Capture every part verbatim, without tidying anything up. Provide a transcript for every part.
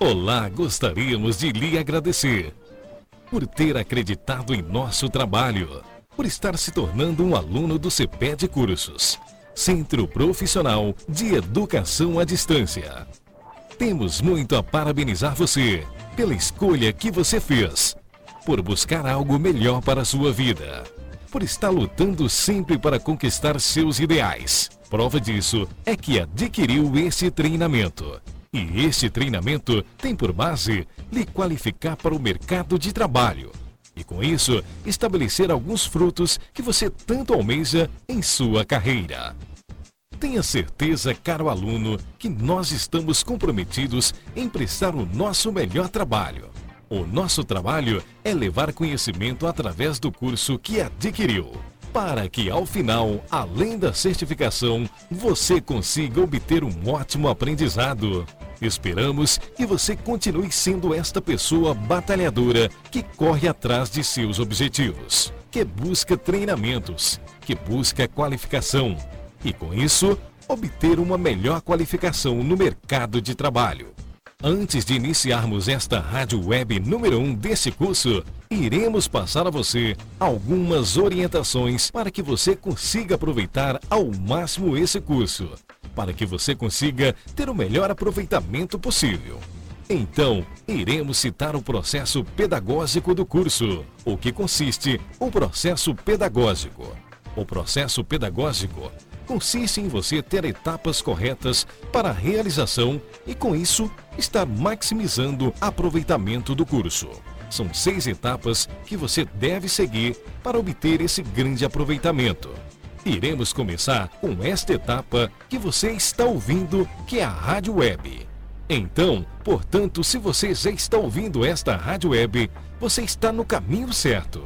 Olá, gostaríamos de lhe agradecer por ter acreditado em nosso trabalho, por estar se tornando um aluno do CEPED Cursos, Centro Profissional de Educação à Distância. Temos muito a parabenizar você pela escolha que você fez, por buscar algo melhor para a sua vida, por estar lutando sempre para conquistar seus ideais. Prova disso é que adquiriu esse treinamento. E este treinamento tem por base lhe qualificar para o mercado de trabalho. E com isso, estabelecer alguns frutos que você tanto almeja em sua carreira. Tenha certeza, caro aluno, que nós estamos comprometidos em prestar o nosso melhor trabalho. O nosso trabalho é levar conhecimento através do curso que adquiriu, para que ao final, além da certificação, você consiga obter um ótimo aprendizado. Esperamos que você continue sendo esta pessoa batalhadora que corre atrás de seus objetivos, que busca treinamentos, que busca qualificação e, com isso, obter uma melhor qualificação no mercado de trabalho. Antes de iniciarmos esta rádio web número um desse curso, iremos passar a você algumas orientações para que você consiga aproveitar ao máximo esse curso, para que você consiga ter o melhor aproveitamento possível. Então, iremos citar o processo pedagógico do curso, o que consiste o processo pedagógico. O processo pedagógico consiste em você ter etapas corretas para a realização e, com isso, estar maximizando o aproveitamento do curso. São seis etapas que você deve seguir para obter esse grande aproveitamento. Iremos começar com esta etapa que você está ouvindo, que é a rádio web. Então, portanto, se você já está ouvindo esta rádio web, você está no caminho certo.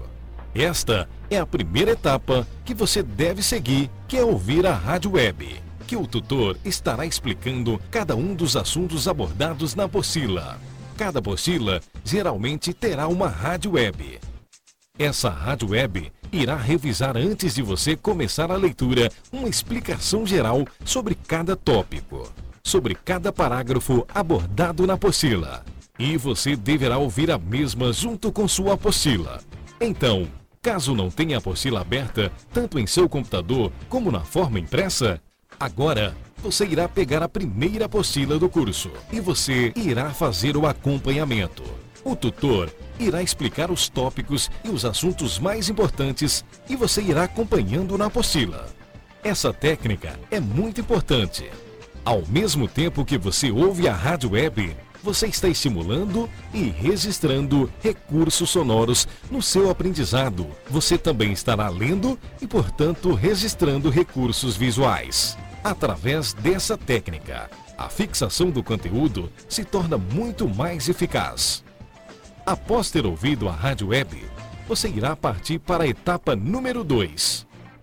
Esta é a primeira etapa que você deve seguir, que é ouvir a rádio web, que o tutor estará explicando cada um dos assuntos abordados na apostila. Cada apostila geralmente terá uma rádio web. Essa rádio web irá revisar, antes de você começar a leitura, uma explicação geral sobre cada tópico, sobre cada parágrafo abordado na apostila. E você deverá ouvir a mesma junto com sua apostila. Então, caso não tenha a apostila aberta, tanto em seu computador como na forma impressa, agora você irá pegar a primeira apostila do curso e você irá fazer o acompanhamento. O tutor irá explicar os tópicos e os assuntos mais importantes e você irá acompanhando na apostila. Essa técnica é muito importante. Ao mesmo tempo que você ouve a rádio web, você está estimulando e registrando recursos sonoros no seu aprendizado. Você também estará lendo e, portanto, registrando recursos visuais. Através dessa técnica, a fixação do conteúdo se torna muito mais eficaz. Após ter ouvido a rádio web, você irá partir para a etapa número dois.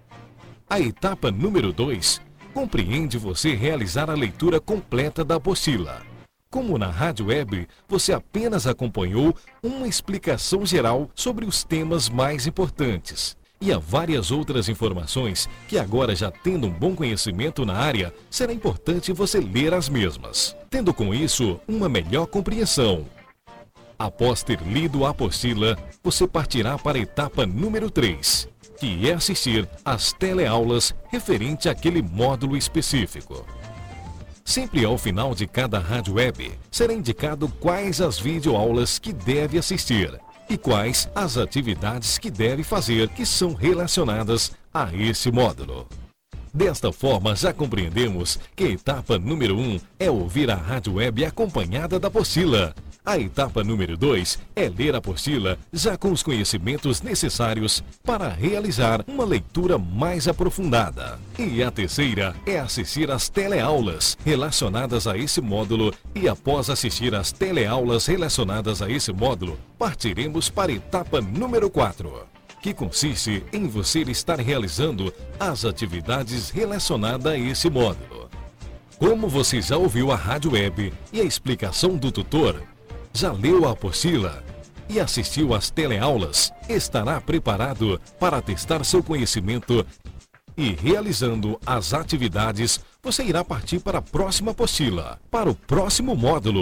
A etapa número dois compreende você realizar a leitura completa da apostila. Como na rádio web, você apenas acompanhou uma explicação geral sobre os temas mais importantes. E há várias outras informações que agora, já tendo um bom conhecimento na área, será importante você ler as mesmas, tendo com isso uma melhor compreensão. Após ter lido a apostila, você partirá para a etapa número três, que é assistir às teleaulas referente àquele módulo específico. Sempre ao final de cada rádio web, será indicado quais as videoaulas que deve assistir e quais as atividades que deve fazer que são relacionadas a esse módulo. Desta forma, já compreendemos que a etapa número um é ouvir a rádio web acompanhada da apostila. A etapa número dois é ler a apostila já com os conhecimentos necessários para realizar uma leitura mais aprofundada. E a terceira é assistir às teleaulas relacionadas a esse módulo e, após assistir às teleaulas relacionadas a esse módulo, partiremos para a etapa número quatro, que consiste em você estar realizando as atividades relacionadas a esse módulo. Como você já ouviu a rádio web e a explicação do tutor, já leu a apostila e assistiu às teleaulas, estará preparado para testar seu conhecimento e, realizando as atividades, você irá partir para a próxima apostila, para o próximo módulo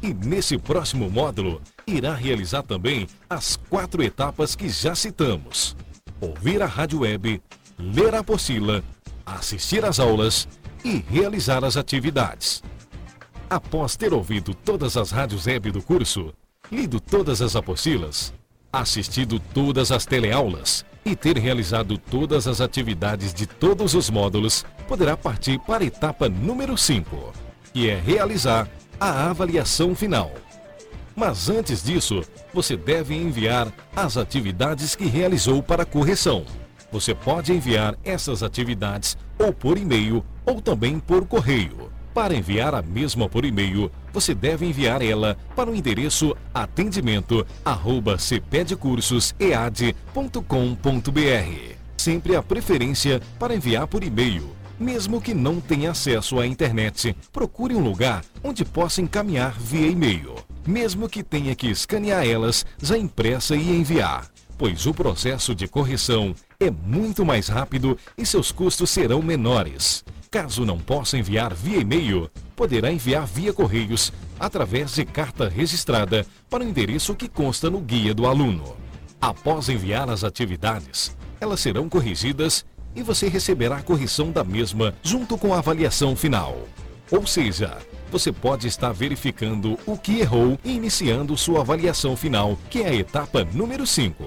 E nesse próximo módulo, irá realizar também as quatro etapas que já citamos: ouvir a rádio web, ler a apostila, assistir às aulas e realizar as atividades. Após ter ouvido todas as rádios web do curso, lido todas as apostilas, assistido todas as teleaulas e ter realizado todas as atividades de todos os módulos, poderá partir para a etapa número cinco, que é realizar a avaliação final. Mas antes disso, você deve enviar as atividades que realizou para correção. Você pode enviar essas atividades ou por e-mail ou também por correio. Para enviar a mesma por e-mail, você deve enviar ela para o endereço atendimento arroba cepedcursos e a d ponto com ponto b r. Sempre a preferência para enviar por e-mail. Mesmo que não tenha acesso à internet, procure um lugar onde possa encaminhar via e-mail. Mesmo que tenha que escanear elas já impressa e enviar, pois o processo de correção é muito mais rápido e seus custos serão menores. Caso não possa enviar via e-mail, poderá enviar via correios através de carta registrada para o endereço que consta no guia do aluno. Após enviar as atividades, elas serão corrigidas e você receberá a correção da mesma junto com a avaliação final. Ou seja, você pode estar verificando o que errou e iniciando sua avaliação final, que é a etapa número cinco.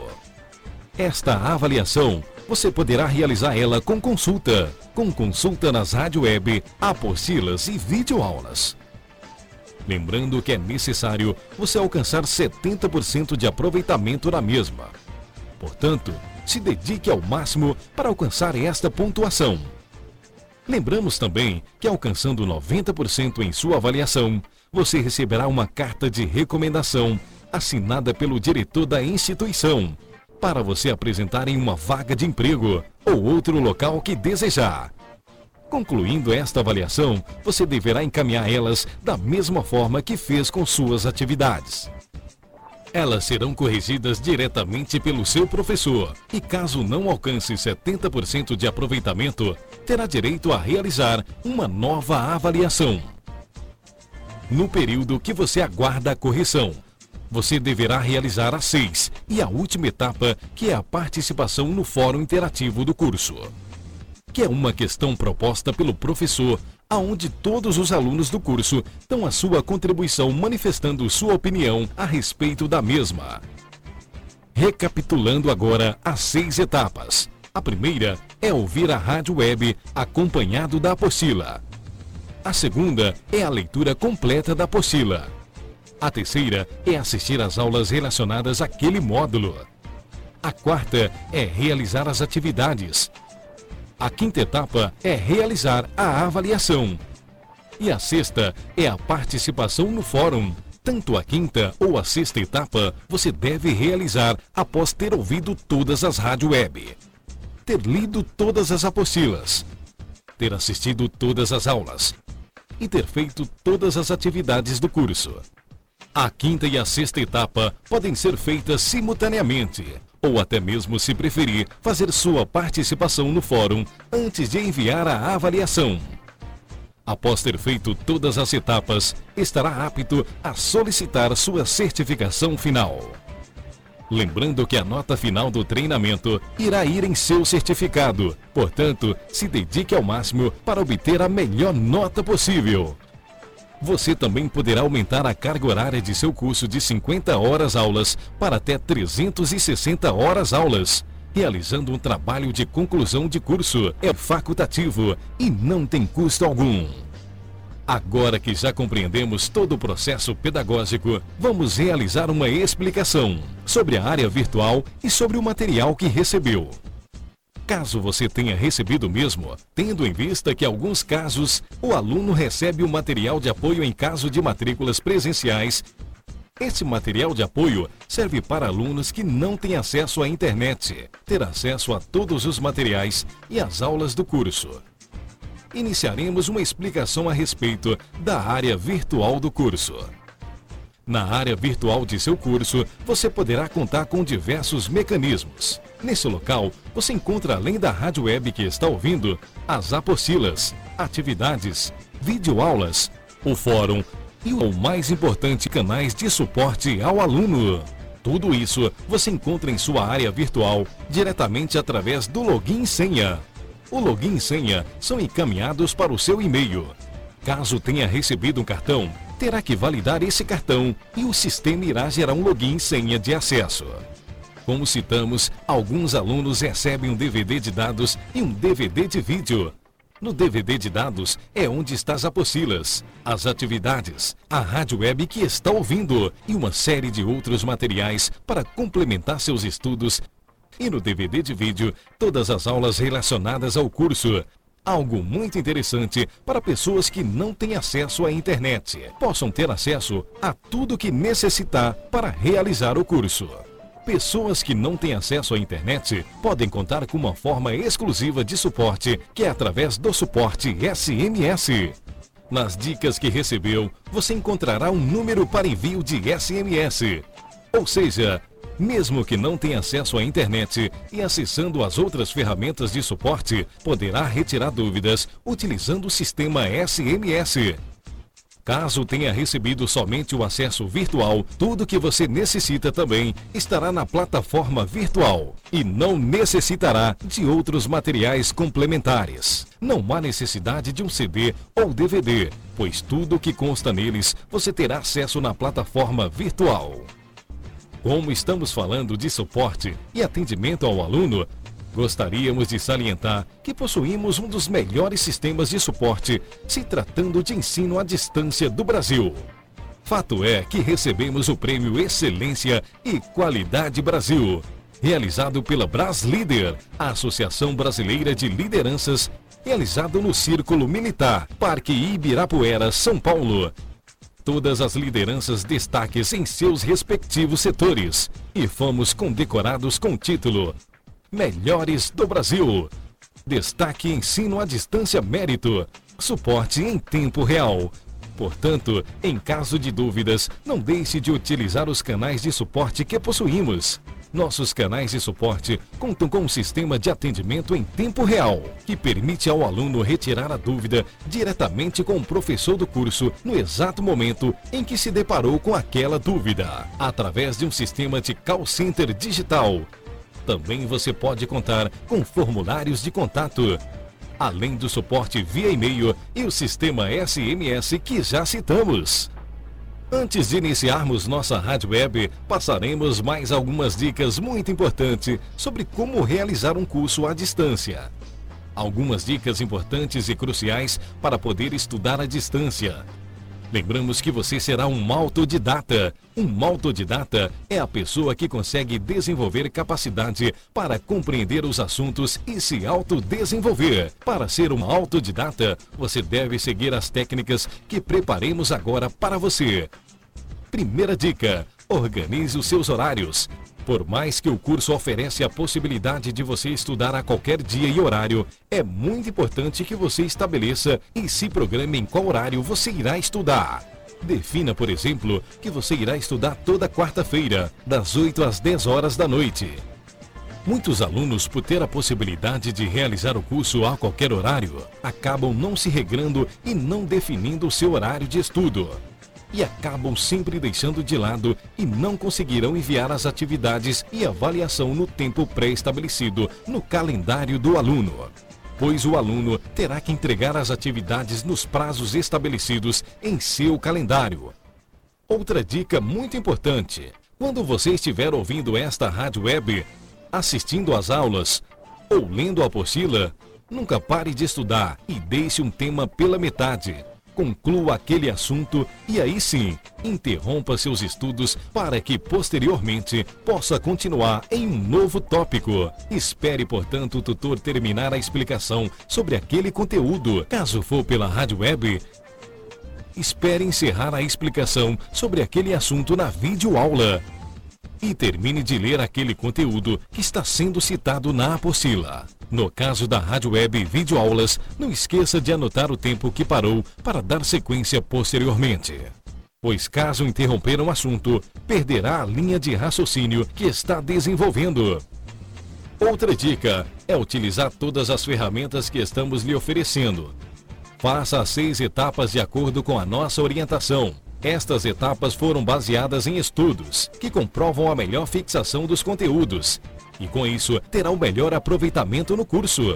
Esta avaliação, você poderá realizar ela com consulta, com consulta nas rádio web, apostilas e videoaulas. Lembrando que é necessário você alcançar setenta por cento de aproveitamento na mesma. Portanto, se dedique ao máximo para alcançar esta pontuação. Lembramos também que alcançando noventa por cento em sua avaliação, você receberá uma carta de recomendação assinada pelo diretor da instituição, para você apresentar em uma vaga de emprego ou outro local que desejar. Concluindo esta avaliação, você deverá encaminhar elas da mesma forma que fez com suas atividades. Elas serão corrigidas diretamente pelo seu professor e, caso não alcance setenta por cento de aproveitamento, terá direito a realizar uma nova avaliação. No período que você aguarda a correção, você deverá realizar a seis e a última etapa, que é a participação no Fórum Interativo do curso, que é uma questão proposta pelo professor, aonde todos os alunos do curso dão a sua contribuição manifestando sua opinião a respeito da mesma. Recapitulando agora as seis etapas. A primeira é ouvir a rádio web acompanhado da apostila. A segunda é a leitura completa da apostila. A terceira é assistir às aulas relacionadas àquele módulo. A quarta é realizar as atividades. A quinta etapa é realizar a avaliação. E a sexta é a participação no fórum. Tanto a quinta ou a sexta etapa você deve realizar após ter ouvido todas as rádio web, ter lido todas as apostilas, ter assistido todas as aulas e ter feito todas as atividades do curso. A quinta e a sexta etapa podem ser feitas simultaneamente, ou até mesmo, se preferir, fazer sua participação no fórum antes de enviar a avaliação. Após ter feito todas as etapas, estará apto a solicitar sua certificação final. Lembrando que a nota final do treinamento irá ir em seu certificado, portanto, se dedique ao máximo para obter a melhor nota possível. Você também poderá aumentar a carga horária de seu curso de cinquenta horas aulas para até trezentas e sessenta horas aulas, realizando um trabalho de conclusão de curso. É facultativo e não tem custo algum. Agora que já compreendemos todo o processo pedagógico, vamos realizar uma explicação sobre a área virtual e sobre o material que recebeu. Caso você tenha recebido mesmo, tendo em vista que em alguns casos o aluno recebe o material de apoio em caso de matrículas presenciais, esse material de apoio serve para alunos que não têm acesso à internet, ter acesso a todos os materiais e às aulas do curso. Iniciaremos uma explicação a respeito da área virtual do curso. Na área virtual de seu curso, você poderá contar com diversos mecanismos. Nesse local, você encontra, além da rádio web que está ouvindo, as apostilas, atividades, videoaulas, o fórum, e o mais importante, canais de suporte ao aluno. Tudo isso você encontra em sua área virtual diretamente através do login e senha. O login e senha são encaminhados para o seu e-mail. Caso tenha recebido um cartão, terá que validar esse cartão e o sistema irá gerar um login e senha de acesso. Como citamos, alguns alunos recebem um D V D de dados e um D V D de vídeo. No D V D de dados é onde estão as apostilas, as atividades, a rádio web que está ouvindo e uma série de outros materiais para complementar seus estudos. E no D V D de vídeo, todas as aulas relacionadas ao curso. Algo muito interessante para pessoas que não têm acesso à internet, possam ter acesso a tudo que necessitar para realizar o curso. Pessoas que não têm acesso à internet podem contar com uma forma exclusiva de suporte, que é através do suporte S M S. Nas dicas que recebeu, você encontrará um número para envio de S M S. Ou seja, mesmo que não tenha acesso à internet e acessando as outras ferramentas de suporte, poderá retirar dúvidas utilizando o sistema S M S. Caso tenha recebido somente o acesso virtual, tudo que você necessita também estará na plataforma virtual e não necessitará de outros materiais complementares. Não há necessidade de um C D ou D V D, pois tudo que consta neles você terá acesso na plataforma virtual. Como estamos falando de suporte e atendimento ao aluno, gostaríamos de salientar que possuímos um dos melhores sistemas de suporte se tratando de ensino à distância do Brasil. Fato é que recebemos o prêmio Excelência e Qualidade Brasil, realizado pela Braslider, a Associação Brasileira de Lideranças, realizado no Círculo Militar, Parque Ibirapuera, São Paulo. Todas as lideranças destaques em seus respectivos setores e fomos condecorados com o título Melhores do Brasil. Destaque Ensino à Distância Mérito. Suporte em tempo real. Portanto, em caso de dúvidas, não deixe de utilizar os canais de suporte que possuímos. Nossos canais de suporte contam com um sistema de atendimento em tempo real, que permite ao aluno retirar a dúvida diretamente com o professor do curso no exato momento em que se deparou com aquela dúvida, através de um sistema de call center digital. Também você pode contar com formulários de contato, além do suporte via e-mail e o sistema S M S que já citamos. Antes de iniciarmos nossa rádio web, passaremos mais algumas dicas muito importantes sobre como realizar um curso à distância. Algumas dicas importantes e cruciais para poder estudar à distância. Lembramos que você será um autodidata. Um autodidata é a pessoa que consegue desenvolver capacidade para compreender os assuntos e se autodesenvolver. Para ser um autodidata, você deve seguir as técnicas que preparemos agora para você. Primeira dica: organize os seus horários. Por mais que o curso ofereça a possibilidade de você estudar a qualquer dia e horário, é muito importante que você estabeleça e se programe em qual horário você irá estudar. Defina, por exemplo, que você irá estudar toda quarta-feira, das oito às dez horas da noite. Muitos alunos, por ter a possibilidade de realizar o curso a qualquer horário, acabam não se regrando e não definindo o seu horário de estudo. E acabam sempre deixando de lado e não conseguirão enviar as atividades e avaliação no tempo pré-estabelecido no calendário do aluno, pois o aluno terá que entregar as atividades nos prazos estabelecidos em seu calendário. Outra dica muito importante: quando você estiver ouvindo esta rádio web, assistindo às aulas ou lendo a apostila, nunca pare de estudar e deixe um tema pela metade. Conclua aquele assunto e aí sim, interrompa seus estudos para que posteriormente possa continuar em um novo tópico. Espere, portanto, o tutor terminar a explicação sobre aquele conteúdo. Caso for pela rádio web, espere encerrar a explicação sobre aquele assunto na videoaula e termine de ler aquele conteúdo que está sendo citado na apostila. No caso da rádio web e videoaulas, não esqueça de anotar o tempo que parou para dar sequência posteriormente, pois caso interromper um assunto, perderá a linha de raciocínio que está desenvolvendo. Outra dica é utilizar todas as ferramentas que estamos lhe oferecendo. Faça as seis etapas de acordo com a nossa orientação. Estas etapas foram baseadas em estudos que comprovam a melhor fixação dos conteúdos e, com isso, terá o melhor aproveitamento no curso.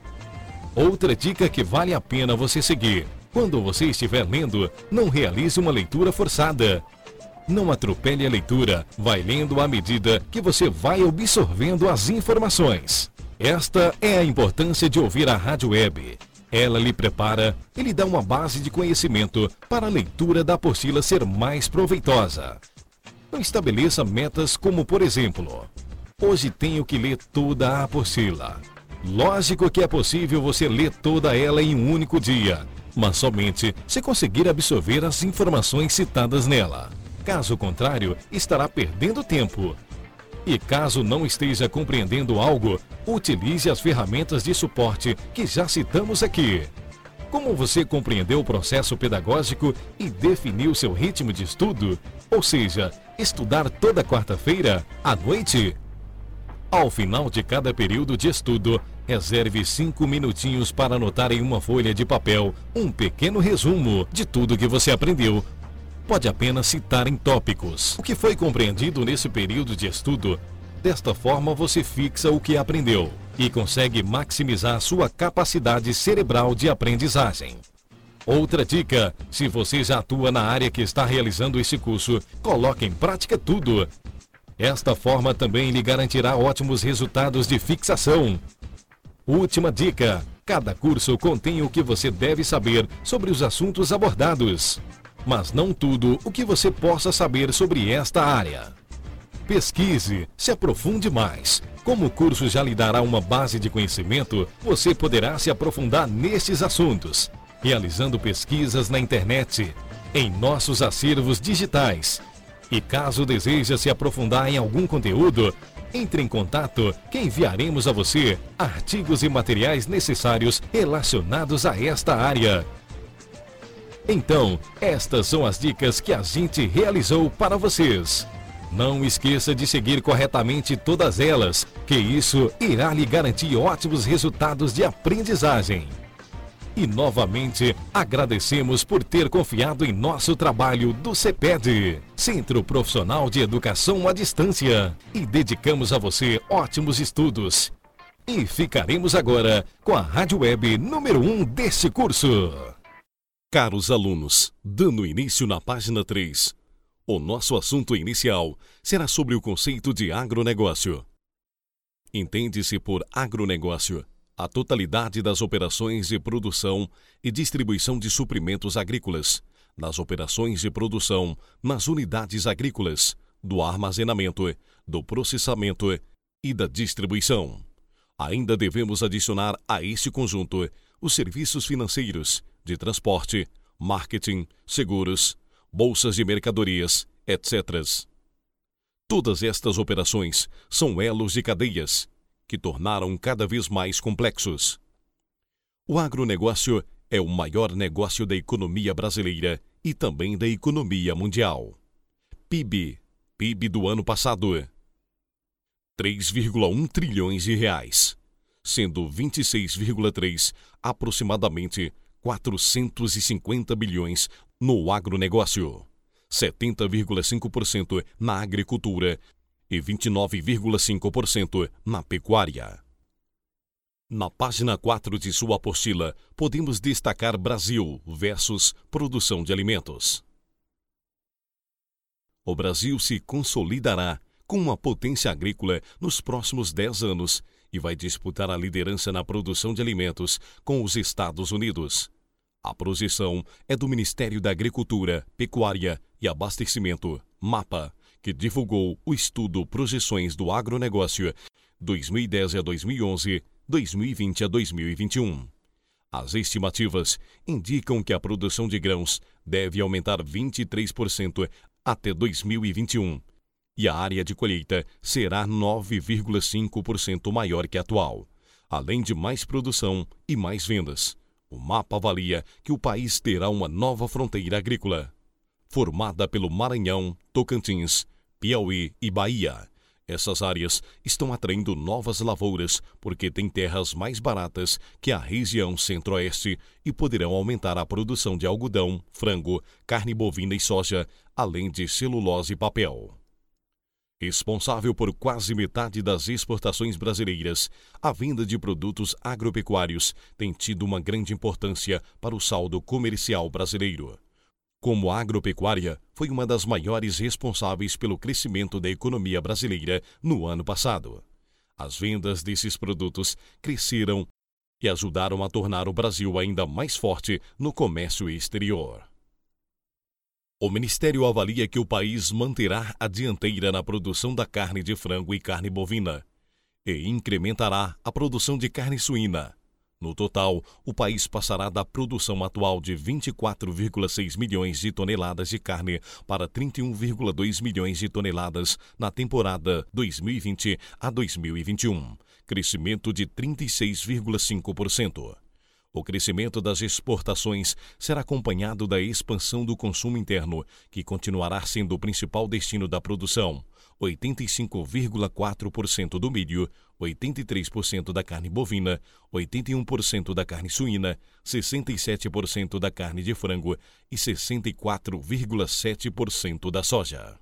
Outra dica que vale a pena você seguir: quando você estiver lendo, não realize uma leitura forçada. Não atropele a leitura, vai lendo à medida que você vai absorvendo as informações. Esta é a importância de ouvir a Rádio Web. Ela lhe prepara e lhe dá uma base de conhecimento para a leitura da apostila ser mais proveitosa. Não estabeleça metas como, por exemplo, hoje tenho que ler toda a apostila. Lógico que é possível você ler toda ela em um único dia, mas somente se conseguir absorver as informações citadas nela. Caso contrário, estará perdendo tempo. E caso não esteja compreendendo algo, utilize as ferramentas de suporte que já citamos aqui. Como você compreendeu o processo pedagógico e definiu seu ritmo de estudo? Ou seja, estudar toda quarta-feira à noite? Ao final de cada período de estudo, reserve cinco minutinhos para anotar em uma folha de papel um pequeno resumo de tudo que você aprendeu. Pode apenas citar em tópicos o que foi compreendido nesse período de estudo. Desta forma, você fixa o que aprendeu e consegue maximizar sua capacidade cerebral de aprendizagem. Outra dica: se você já atua na área que está realizando esse curso, coloque em prática tudo. Esta forma também lhe garantirá ótimos resultados de fixação. Última dica: cada curso contém o que você deve saber sobre os assuntos abordados, mas não tudo o que você possa saber sobre esta área. Pesquise, se aprofunde mais. Como o curso já lhe dará uma base de conhecimento, você poderá se aprofundar nestes assuntos, realizando pesquisas na internet, em nossos acervos digitais. E caso deseje se aprofundar em algum conteúdo, entre em contato que enviaremos a você artigos e materiais necessários relacionados a esta área. Então, estas são as dicas que a gente realizou para vocês. Não esqueça de seguir corretamente todas elas, que isso irá lhe garantir ótimos resultados de aprendizagem. E novamente, agradecemos por ter confiado em nosso trabalho do CEPED, Centro Profissional de Educação à Distância, e dedicamos a você ótimos estudos. E ficaremos agora com a Rádio Web número um deste curso. Caros alunos, dando início na página três, o nosso assunto inicial será sobre o conceito de agronegócio. Entende-se por agronegócio a totalidade das operações de produção e distribuição de suprimentos agrícolas, das operações de produção nas unidades agrícolas, do armazenamento, do processamento e da distribuição. Ainda devemos adicionar a este conjunto os serviços financeiros, de transporte, marketing, seguros, bolsas de mercadorias, etcétera. Todas estas operações são elos de cadeias que tornaram cada vez mais complexos. O agronegócio é o maior negócio da economia brasileira e também da economia mundial. P I B, P I B do ano passado, três vírgula um trilhões de reais, sendo vinte e seis vírgula três aproximadamente quatrocentos e cinquenta bilhões no agronegócio, setenta vírgula cinco por cento na agricultura e vinte e nove vírgula cinco por cento na pecuária. Na página quatro de sua apostila, podemos destacar Brasil versus produção de alimentos. O Brasil se consolidará como uma potência agrícola nos próximos dez anos e vai disputar a liderança na produção de alimentos com os Estados Unidos. A projeção é do Ministério da Agricultura, Pecuária e Abastecimento, MAPA, que divulgou o estudo Projeções do Agronegócio dois mil e dez a dois mil e onze, dois mil e vinte a dois mil e vinte e um. As estimativas indicam que a produção de grãos deve aumentar vinte e três por cento até dois mil e vinte e um e a área de colheita será nove vírgula cinco por cento maior que a atual, além de mais produção e mais vendas. O mapa avalia que o país terá uma nova fronteira agrícola, formada pelo Maranhão, Tocantins, Piauí e Bahia, Essas áreas estão atraindo novas lavouras porque têm terras mais baratas que a região centro-oeste e poderão aumentar a produção de algodão, frango, carne bovina e soja, além de celulose e papel. Responsável por quase metade das exportações brasileiras, a venda de produtos agropecuários tem tido uma grande importância para o saldo comercial brasileiro. Como a agropecuária foi uma das maiores responsáveis pelo crescimento da economia brasileira no ano passado. As vendas desses produtos cresceram e ajudaram a tornar o Brasil ainda mais forte no comércio exterior. O Ministério avalia que o país manterá a dianteira na produção da carne de frango e carne bovina e incrementará a produção de carne suína. No total, o país passará da produção atual de vinte e quatro vírgula seis milhões de toneladas de carne para trinta e um vírgula dois milhões de toneladas na temporada dois mil e vinte a dois mil e vinte e um, crescimento de trinta e seis vírgula cinco por cento. O crescimento das exportações será acompanhado da expansão do consumo interno, que continuará sendo o principal destino da produção. oitenta e cinco vírgula quatro por cento do milho, oitenta e três por cento da carne bovina, oitenta e um por cento da carne suína, sessenta e sete por cento da carne de frango e sessenta e quatro vírgula sete por cento da soja.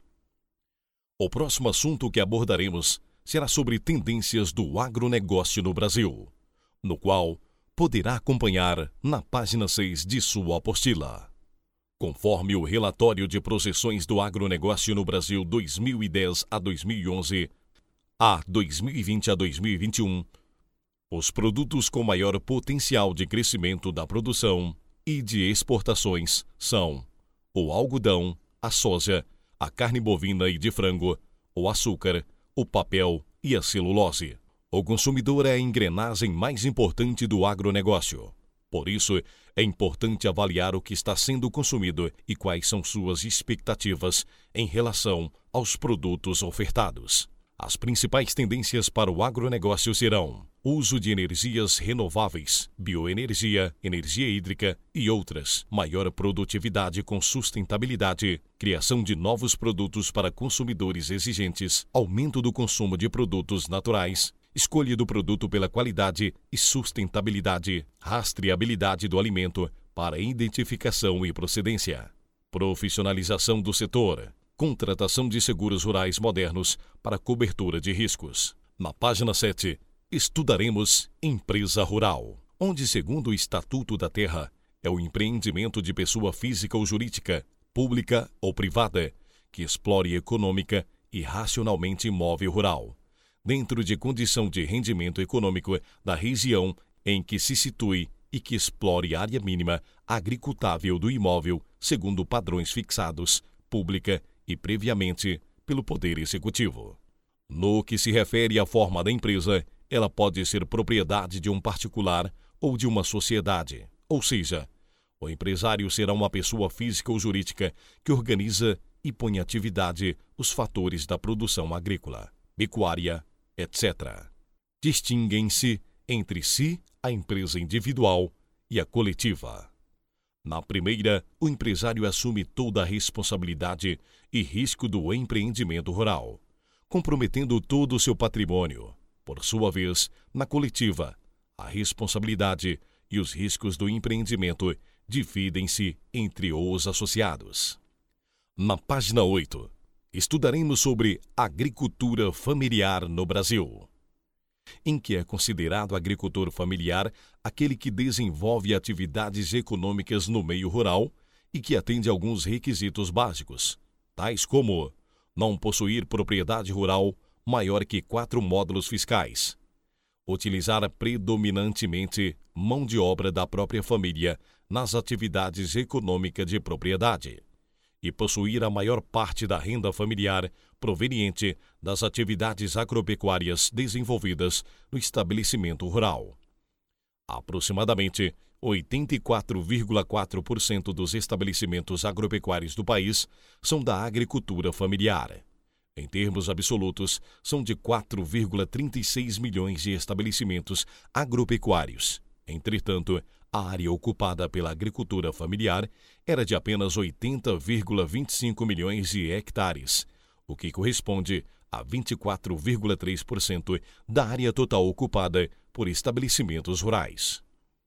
O próximo assunto que abordaremos será sobre tendências do agronegócio no Brasil, no qual poderá acompanhar na página seis de sua apostila. Conforme o relatório de projeções do agronegócio no Brasil dois mil e dez a dois mil e onze, a dois mil e vinte a dois mil e vinte e um, os produtos com maior potencial de crescimento da produção e de exportações são o algodão, a soja, a carne bovina e de frango, o açúcar, o papel e a celulose. O consumidor é a engrenagem mais importante do agronegócio. Por isso, é importante avaliar o que está sendo consumido e quais são suas expectativas em relação aos produtos ofertados. As principais tendências para o agronegócio serão uso de energias renováveis, bioenergia, energia hídrica e outras, maior produtividade com sustentabilidade, criação de novos produtos para consumidores exigentes, aumento do consumo de produtos naturais, escolha do produto pela qualidade e sustentabilidade, rastreabilidade do alimento para identificação e procedência, profissionalização do setor, contratação de seguros rurais modernos para cobertura de riscos. Na página sete, estudaremos Empresa Rural, onde, segundo o Estatuto da Terra, é o empreendimento de pessoa física ou jurídica, pública ou privada, que explore econômica e racionalmente imóvel rural, dentro de condição de rendimento econômico da região em que se situe e que explore área mínima agricultável do imóvel segundo padrões fixados, pública e previamente pelo Poder Executivo. No que se refere à forma da empresa, ela pode ser propriedade de um particular ou de uma sociedade, ou seja, o empresário será uma pessoa física ou jurídica que organiza e põe em atividade os fatores da produção agrícola, pecuária, etcétera. Distinguem-se entre si a empresa individual e a coletiva. Na primeira, o empresário assume toda a responsabilidade e risco do empreendimento rural, comprometendo todo o seu patrimônio. Por sua vez, na coletiva, a responsabilidade e os riscos do empreendimento dividem-se entre os associados. Na página oito, estudaremos sobre agricultura familiar no Brasil, em que é considerado agricultor familiar aquele que desenvolve atividades econômicas no meio rural e que atende a alguns requisitos básicos, tais como não possuir propriedade rural maior que quatro módulos fiscais, utilizar predominantemente mão de obra da própria família nas atividades econômicas de propriedade e possuir a maior parte da renda familiar proveniente das atividades agropecuárias desenvolvidas no estabelecimento rural. Aproximadamente oitenta e quatro vírgula quatro por cento dos estabelecimentos agropecuários do país são da agricultura familiar. Em termos absolutos, são de quatro vírgula trinta e seis milhões de estabelecimentos agropecuários. Entretanto, a área ocupada pela agricultura familiar era de apenas oitenta vírgula vinte e cinco milhões de hectares, o que corresponde a vinte e quatro vírgula três por cento da área total ocupada por estabelecimentos rurais.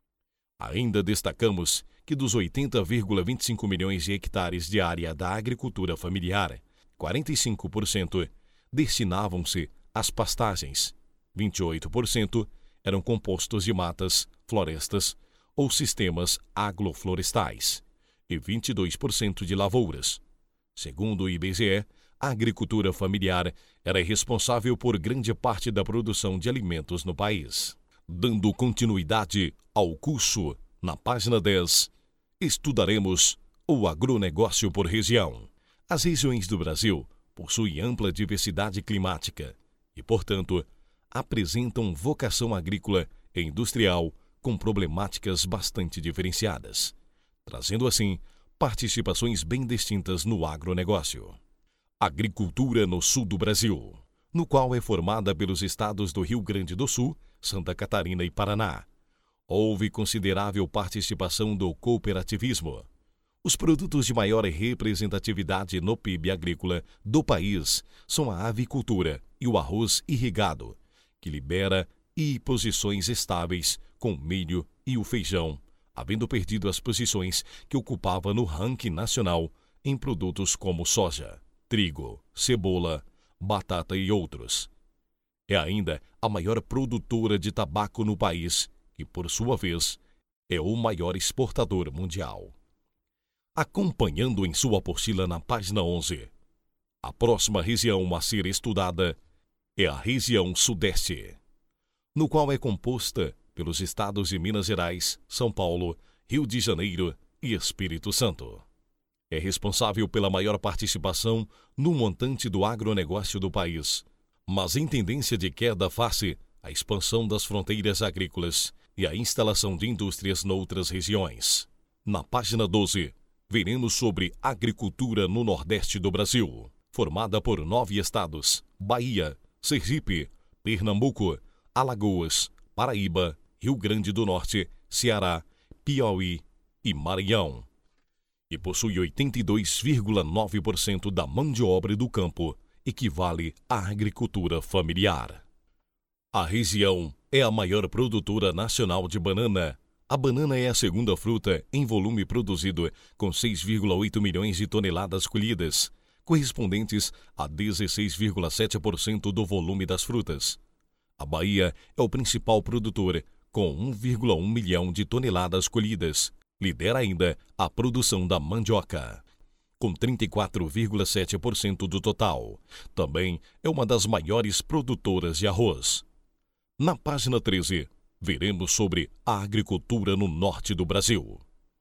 Ainda destacamos que dos oitenta vírgula vinte e cinco milhões de hectares de área da agricultura familiar, quarenta e cinco por cento destinavam-se às pastagens, vinte e oito por cento eram compostos de matas, florestas ou sistemas agroflorestais e vinte e dois por cento de lavouras. Segundo o I B G E, a agricultura familiar era responsável por grande parte da produção de alimentos no país. Dando continuidade ao curso, na página dez, estudaremos o agronegócio por região. As regiões do Brasil possuem ampla diversidade climática e, portanto, apresentam vocação agrícola e industrial com problemáticas bastante diferenciadas, trazendo assim participações bem distintas no agronegócio. Agricultura no sul do Brasil, no qual é formada pelos estados do Rio Grande do Sul, Santa Catarina e Paraná. Houve considerável participação do cooperativismo. Os produtos de maior representatividade no P I B agrícola do país são a avicultura e o arroz irrigado, que libera e posições estáveis com o milho e o feijão, havendo perdido as posições que ocupava no ranking nacional em produtos como soja, trigo, cebola, batata e outros. É ainda a maior produtora de tabaco no país e, por sua vez, é o maior exportador mundial. Acompanhando em sua apostila na página onze, a próxima região a ser estudada é a região Sudeste, no qual é composta pelos estados de Minas Gerais, São Paulo, Rio de Janeiro e Espírito Santo. É responsável pela maior participação no montante do agronegócio do país, mas em tendência de queda face à expansão das fronteiras agrícolas e à instalação de indústrias noutras regiões. Na página doze, veremos sobre agricultura no Nordeste do Brasil, formada por nove estados: Bahia, Sergipe, Pernambuco, Alagoas, Paraíba, Rio Grande do Norte, Ceará, Piauí e Maranhão. E possui oitenta e dois vírgula nove por cento da mão de obra do campo, equivale à agricultura familiar. A região é a maior produtora nacional de banana. A banana é a segunda fruta em volume produzido, com seis vírgula oito milhões de toneladas colhidas, correspondentes a dezesseis vírgula sete por cento do volume das frutas. A Bahia é o principal produtor, com um vírgula um milhão de toneladas colhidas. Lidera ainda a produção da mandioca, com trinta e quatro vírgula sete por cento do total. Também é uma das maiores produtoras de arroz. Na página treze, veremos sobre a agricultura no norte do Brasil.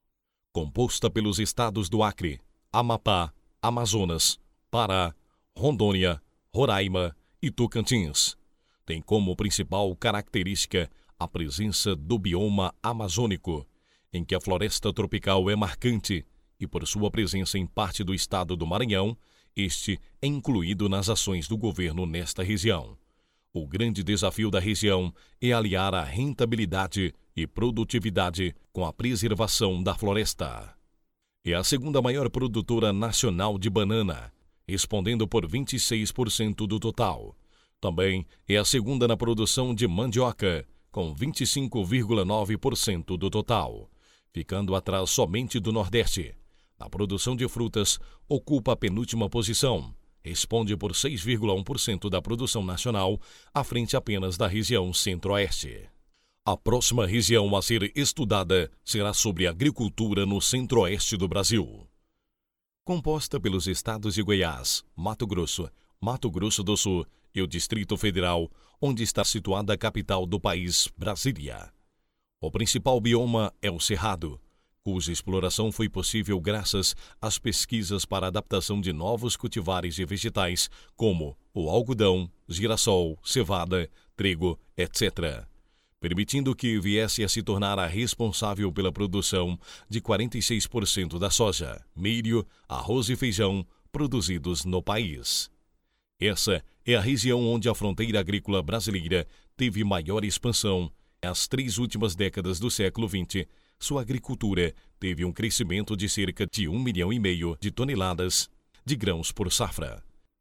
Composta pelos estados do Acre, Amapá, Amazonas, Pará, Rondônia, Roraima e Tocantins. Tem como principal característica a presença do bioma amazônico, em que a floresta tropical é marcante e, por sua presença em parte do estado do Maranhão, este é incluído nas ações do governo nesta região. O grande desafio da região é aliar a rentabilidade e produtividade com a preservação da floresta. É a segunda maior produtora nacional de banana, respondendo por vinte e seis por cento do total. Também é a segunda na produção de mandioca, com vinte e cinco vírgula nove por cento do total, ficando atrás somente do Nordeste. Na produção de frutas, ocupa a penúltima posição, responde por seis vírgula um por cento da produção nacional, à frente apenas da região Centro-Oeste. A próxima região a ser estudada será sobre agricultura no Centro-Oeste do Brasil. Composta pelos estados de Goiás, Mato Grosso, Mato Grosso do Sul e o Distrito Federal, onde está situada a capital do país, Brasília. O principal bioma é o Cerrado, cuja exploração foi possível graças às pesquisas para adaptação de novos cultivares de vegetais, como o algodão, girassol, cevada, trigo, etcétera, permitindo que viesse a se tornar a responsável pela produção de quarenta e seis por cento da soja, milho, arroz e feijão produzidos no país. Essa é a região onde a fronteira agrícola brasileira teve maior expansão. Nas três últimas décadas do século vinte, sua agricultura teve um crescimento de cerca de um milhão e meio de toneladas de grãos por safra.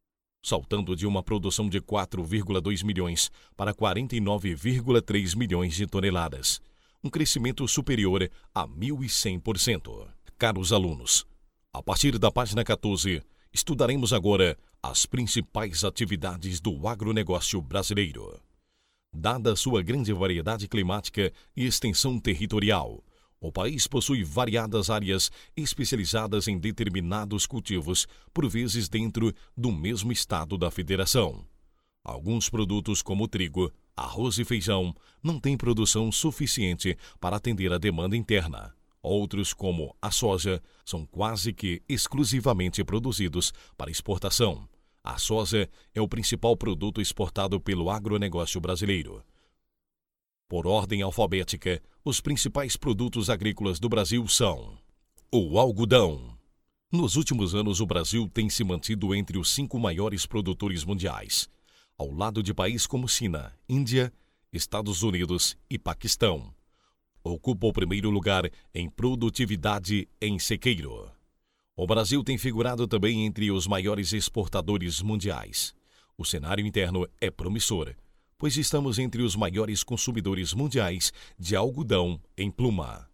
saltando de uma produção de quatro vírgula dois milhões para quarenta e nove vírgula três milhões de toneladas, um crescimento superior a mil e cem por cento. Caros alunos, a partir da página quatorze, estudaremos agora as principais atividades do agronegócio brasileiro. Dada sua grande variedade climática e extensão territorial, o país possui variadas áreas especializadas em determinados cultivos, por vezes dentro do mesmo estado da federação. Alguns produtos, como trigo, arroz e feijão, não têm produção suficiente para atender a demanda interna. Outros, como a soja, são quase que exclusivamente produzidos para exportação. A soja é o principal produto exportado pelo agronegócio brasileiro. Por ordem alfabética, os principais produtos agrícolas do Brasil são: o algodão. Nos últimos anos, o Brasil tem se mantido entre os cinco maiores produtores mundiais, ao lado de países como China, Índia, Estados Unidos e Paquistão. Ocupa o primeiro lugar em produtividade em sequeiro. O Brasil tem figurado também entre os maiores exportadores mundiais. O cenário interno é promissor, pois estamos entre os maiores consumidores mundiais de algodão em pluma.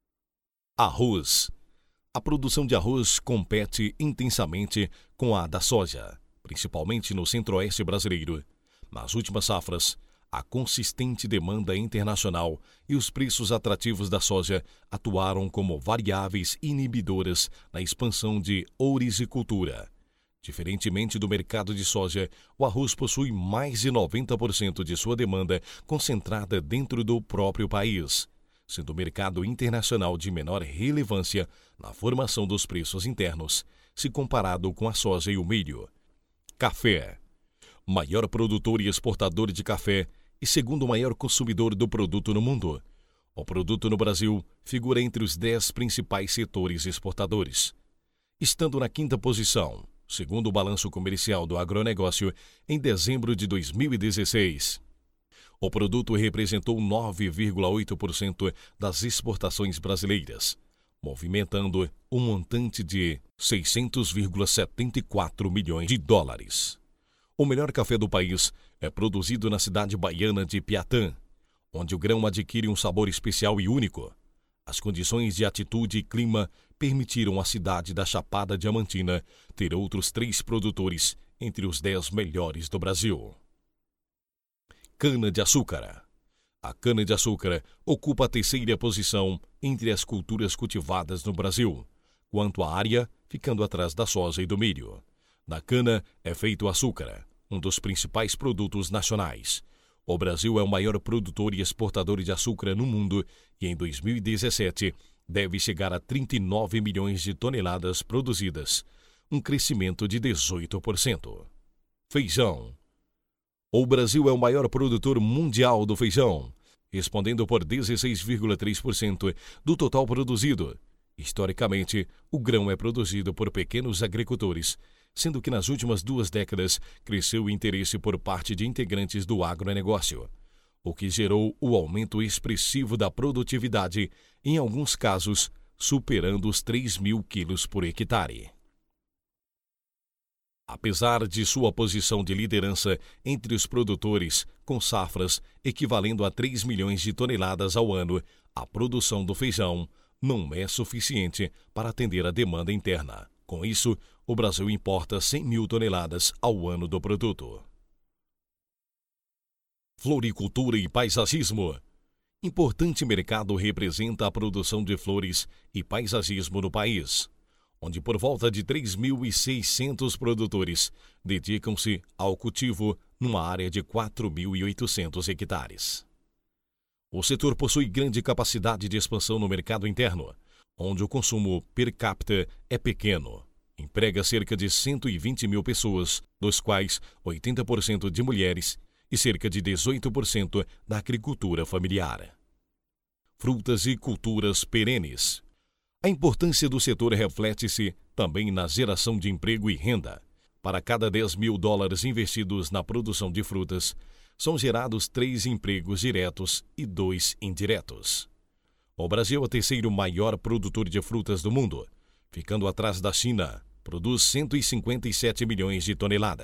Arroz. A produção de arroz compete intensamente com a da soja, principalmente no centro-oeste brasileiro. Nas últimas safras, a consistente demanda internacional e os preços atrativos da soja atuaram como variáveis inibidoras na expansão de ouricultura. Diferentemente do mercado de soja, o arroz possui mais de noventa por cento de sua demanda concentrada dentro do próprio país, sendo o mercado internacional de menor relevância na formação dos preços internos, se comparado com a soja e o milho. Café. Maior produtor e exportador de café e segundo maior consumidor do produto no mundo. O produto no Brasil figura entre os dez principais setores exportadores, estando na quinta posição, segundo o balanço comercial do agronegócio, em dezembro de dois mil e dezesseis. O produto representou nove vírgula oito por cento das exportações brasileiras, movimentando um montante de seiscentos vírgula setenta e quatro milhões de dólares. O melhor café do país é produzido na cidade baiana de Piatã, onde o grão adquire um sabor especial e único. As condições de altitude e clima permitiram à cidade da Chapada Diamantina ter outros três produtores entre os dez melhores do Brasil. Cana-de-açúcar. A cana-de-açúcar ocupa a terceira posição entre as culturas cultivadas no Brasil, quanto à área, ficando atrás da soja e do milho. Da cana é feito o açúcar, um dos principais produtos nacionais. O Brasil é o maior produtor e exportador de açúcar no mundo e em dois mil e dezessete deve chegar a trinta e nove milhões de toneladas produzidas, um crescimento de dezoito por cento. Feijão. O Brasil é o maior produtor mundial do feijão, respondendo por dezesseis vírgula três por cento do total produzido. Historicamente, o grão é produzido por pequenos agricultores, sendo que nas últimas duas décadas cresceu o interesse por parte de integrantes do agronegócio, o que gerou o aumento expressivo da produtividade, em alguns casos superando os três mil quilos por hectare. Apesar de sua posição de liderança entre os produtores, com safras equivalendo a três milhões de toneladas ao ano, a produção do feijão não é suficiente para atender a demanda interna. Com isso, o Brasil importa cem mil toneladas ao ano do produto. Floricultura e paisagismo. Importante mercado representa a produção de flores e paisagismo no país, onde por volta de três mil e seiscentos produtores dedicam-se ao cultivo numa área de quatro mil e oitocentos hectares. O setor possui grande capacidade de expansão no mercado interno, onde o consumo per capita é pequeno. Emprega cerca de cento e vinte mil pessoas, dos quais oitenta por cento de mulheres e cerca de dezoito por cento da agricultura familiar. Frutas e culturas perenes. A importância do setor reflete-se também na geração de emprego e renda. Para cada dez mil dólares investidos na produção de frutas, são gerados três empregos diretos e dois indiretos. O Brasil é o terceiro maior produtor de frutas do mundo, ficando atrás da China, produz cento e cinquenta e sete milhões de toneladas.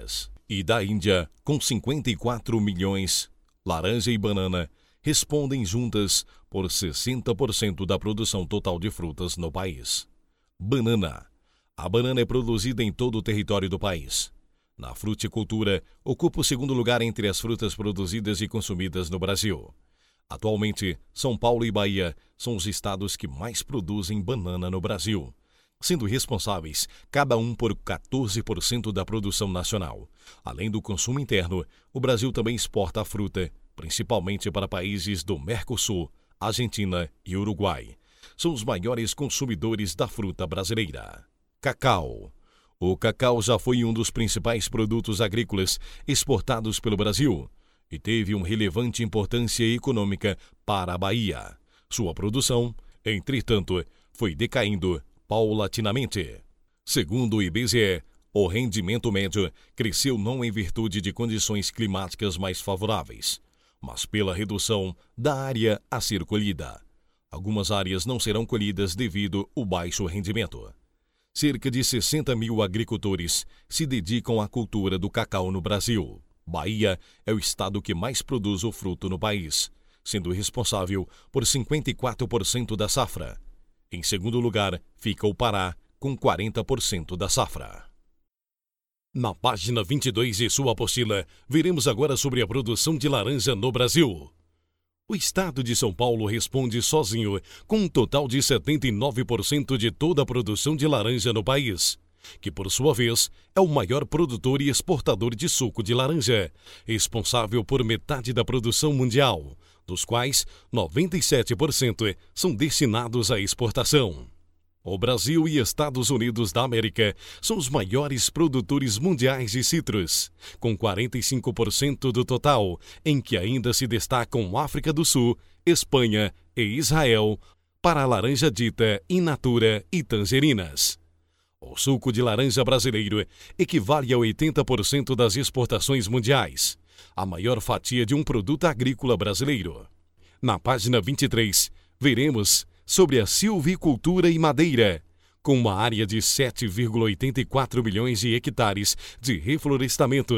e da Índia, com cinquenta e quatro milhões. Laranja e banana respondem juntas por sessenta por cento da produção total de frutas no país. Banana. A banana é produzida em todo o território do país. Na fruticultura, ocupa o segundo lugar entre as frutas produzidas e consumidas no Brasil. Atualmente, São Paulo e Bahia são os estados que mais produzem banana no Brasil, sendo responsáveis cada um por quatorze por cento da produção nacional. Além do consumo interno, o Brasil também exporta a fruta, principalmente para países do Mercosul, Argentina e Uruguai. São os maiores consumidores da fruta brasileira. Cacau. O cacau já foi um dos principais produtos agrícolas exportados pelo Brasil e teve uma relevante importância econômica para a Bahia. Sua produção, entretanto, foi decaindo paulatinamente. Segundo o I B Z E, o rendimento médio cresceu não em virtude de condições climáticas mais favoráveis, mas pela redução da área a ser colhida. Algumas áreas não serão colhidas devido ao baixo rendimento. Cerca de sessenta mil agricultores se dedicam à cultura do cacau no Brasil. Bahia é o estado que mais produz o fruto no país, sendo responsável por cinquenta e quatro por cento da safra. Em segundo lugar, fica o Pará, com quarenta por cento da safra. Na página vinte e dois de sua apostila, veremos agora sobre a produção de laranja no Brasil. O estado de São Paulo responde sozinho com um total de setenta e nove por cento de toda a produção de laranja no país, que por sua vez é o maior produtor e exportador de suco de laranja, responsável por metade da produção mundial, dos quais noventa e sete por cento são destinados à exportação. O Brasil e Estados Unidos da América são os maiores produtores mundiais de citros, com quarenta e cinco por cento do total, em que ainda se destacam África do Sul, Espanha e Israel, para a laranja dita in natura e tangerinas. O suco de laranja brasileiro equivale a oitenta por cento das exportações mundiais, a maior fatia de um produto agrícola brasileiro. Na página vinte e três, veremos sobre a silvicultura e madeira, com uma área de sete vírgula oitenta e quatro milhões de hectares de reflorestamento.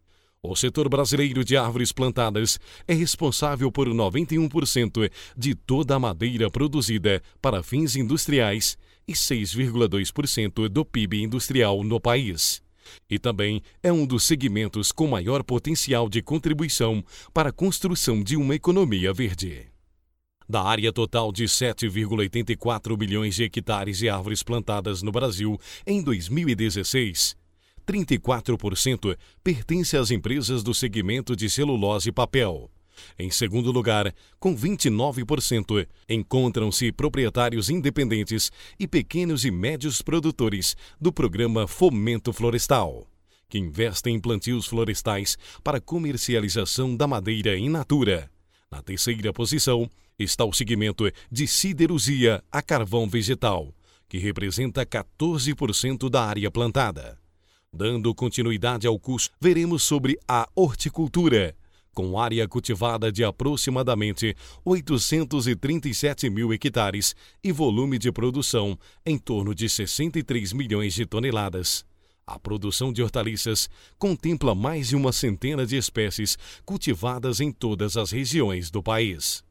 O setor brasileiro de árvores plantadas é responsável por noventa e um por cento de toda a madeira produzida para fins industriais e seis vírgula dois por cento do P I B industrial no país. E também é um dos segmentos com maior potencial de contribuição para a construção de uma economia verde. Da área total de sete vírgula oitenta e quatro milhões de hectares de árvores plantadas no Brasil em dois mil e dezesseis, trinta e quatro por cento pertence às empresas do segmento de celulose e papel. Em segundo lugar, com vinte e nove por cento, encontram-se proprietários independentes e pequenos e médios produtores do programa Fomento Florestal, que investem em plantios florestais para comercialização da madeira in natura. Na terceira posição está o segmento de siderurgia a carvão vegetal, que representa quatorze por cento da área plantada. Dando continuidade ao curso, veremos sobre a horticultura, com área cultivada de aproximadamente oitocentos e trinta e sete mil hectares e volume de produção em torno de sessenta e três milhões de toneladas. A produção de hortaliças contempla mais de uma centena de espécies cultivadas em todas as regiões do país.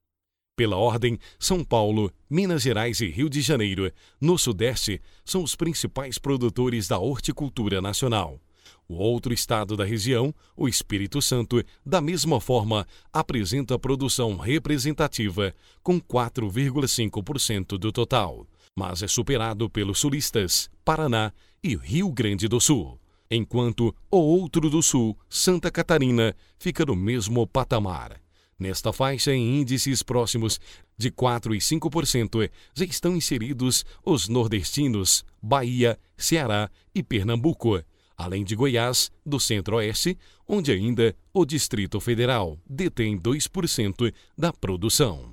Pela ordem, São Paulo, Minas Gerais e Rio de Janeiro, no Sudeste, são os principais produtores da horticultura nacional. O outro estado da região, o Espírito Santo, da mesma forma, apresenta produção representativa, com quatro vírgula cinco por cento do total, mas é superado pelos sulistas, Paraná e Rio Grande do Sul, enquanto o outro do Sul, Santa Catarina, fica no mesmo patamar. Nesta faixa, em índices próximos de quatro e cinco por cento, já estão inseridos os nordestinos, Bahia, Ceará e Pernambuco, além de Goiás, do Centro-Oeste, onde ainda o Distrito Federal detém dois por cento da produção.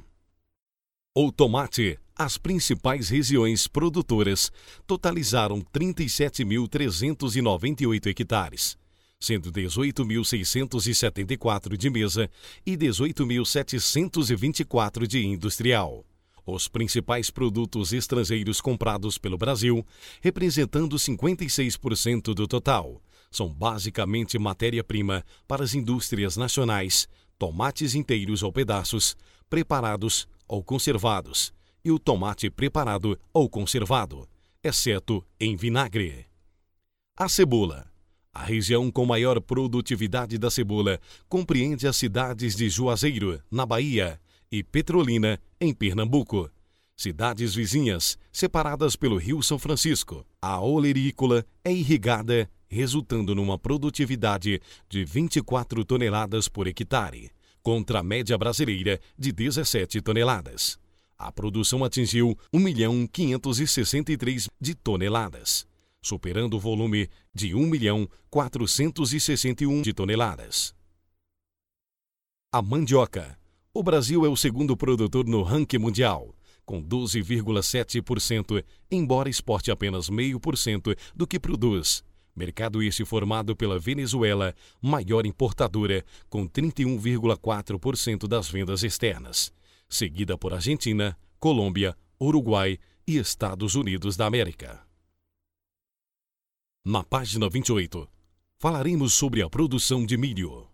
O tomate, as principais regiões produtoras, totalizaram trinta e sete mil trezentos e noventa e oito hectares, sendo dezoito mil seiscentos e setenta e quatro de mesa e dezoito mil setecentos e vinte e quatro de industrial. Os principais produtos estrangeiros comprados pelo Brasil, representando cinquenta e seis por cento do total, são basicamente matéria-prima para as indústrias nacionais, tomates inteiros ou pedaços, preparados ou conservados, e o tomate preparado ou conservado, exceto em vinagre. A cebola. A região com maior produtividade da cebola compreende as cidades de Juazeiro, na Bahia, e Petrolina, em Pernambuco. Cidades vizinhas, separadas pelo Rio São Francisco. A olerícola é irrigada, resultando numa produtividade de vinte e quatro toneladas por hectare, contra a média brasileira de dezessete toneladas. A produção atingiu um milhão quinhentos e sessenta e três de toneladas, superando o volume de um milhão quatrocentos e sessenta e um de toneladas. A mandioca. O Brasil é o segundo produtor no ranking mundial, com doze vírgula sete por cento, embora exporte apenas zero vírgula cinco por cento do que produz. Mercado esse formado pela Venezuela, maior importadora, com trinta e um vírgula quatro por cento das vendas externas, seguida por Argentina, Colômbia, Uruguai e Estados Unidos da América. Na página vinte e oito, falaremos sobre a produção de milho.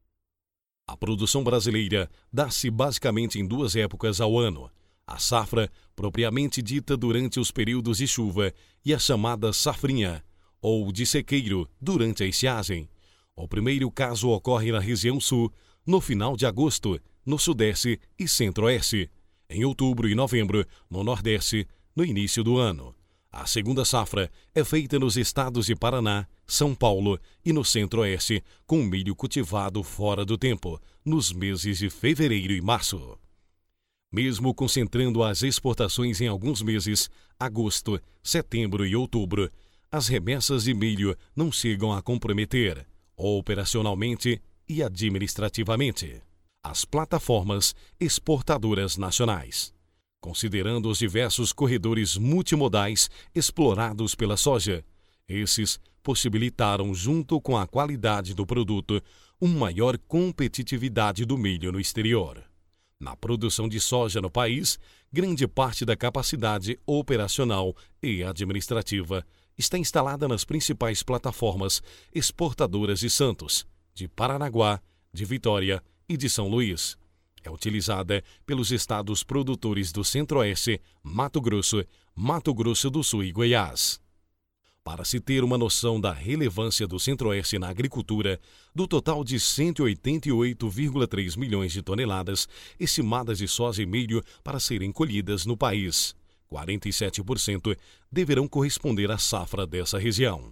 A produção brasileira dá-se basicamente em duas épocas ao ano: a safra, propriamente dita durante os períodos de chuva, e a chamada safrinha, ou de sequeiro, durante a estiagem. O primeiro caso ocorre na região sul, no final de agosto, no sudeste e centro-oeste, em outubro e novembro, no nordeste, no início do ano. A segunda safra é feita nos estados de Paraná, São Paulo e no centro-oeste, com milho cultivado fora do tempo, nos meses de fevereiro e março. Mesmo concentrando as exportações em alguns meses, agosto, setembro e outubro, as remessas de milho não chegam a comprometer, operacionalmente e administrativamente, as plataformas exportadoras nacionais. Considerando os diversos corredores multimodais explorados pela soja, esses possibilitaram, junto com a qualidade do produto, uma maior competitividade do milho no exterior. Na produção de soja no país, grande parte da capacidade operacional e administrativa está instalada nas principais plataformas exportadoras de Santos, de Paranaguá, de Vitória e de São Luís. É utilizada pelos estados produtores do Centro-Oeste, Mato Grosso, Mato Grosso do Sul e Goiás. Para se ter uma noção da relevância do Centro-Oeste na agricultura, do total de cento e oitenta e oito vírgula três milhões de toneladas estimadas de soja e milho para serem colhidas no país, quarenta e sete por cento deverão corresponder à safra dessa região.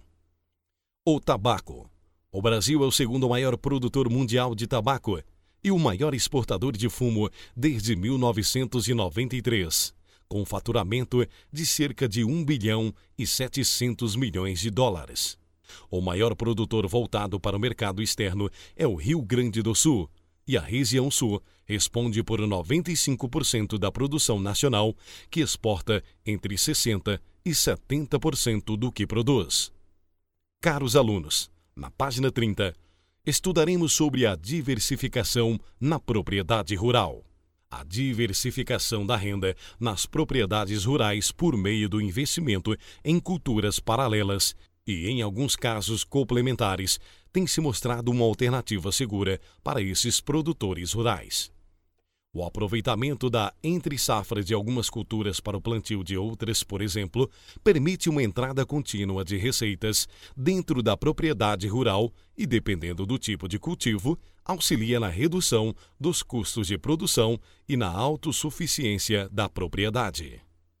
O tabaco. O Brasil é o segundo maior produtor mundial de tabaco e o maior exportador de fumo desde mil novecentos e noventa e três, com faturamento de cerca de um bilhão e setecentos milhões de dólares. O maior produtor voltado para o mercado externo é o Rio Grande do Sul, e a região sul responde por noventa e cinco por cento da produção nacional, que exporta entre sessenta por cento e setenta por cento do que produz. Caros alunos, na página trinta, estudaremos sobre a diversificação na propriedade rural. A diversificação da renda nas propriedades rurais por meio do investimento em culturas paralelas e, em alguns casos complementares, tem se mostrado uma alternativa segura para esses produtores rurais. O aproveitamento da entre-safra de algumas culturas para o plantio de outras, por exemplo, permite uma entrada contínua de receitas dentro da propriedade rural e, dependendo do tipo de cultivo, auxilia na redução dos custos de produção e na autossuficiência da propriedade.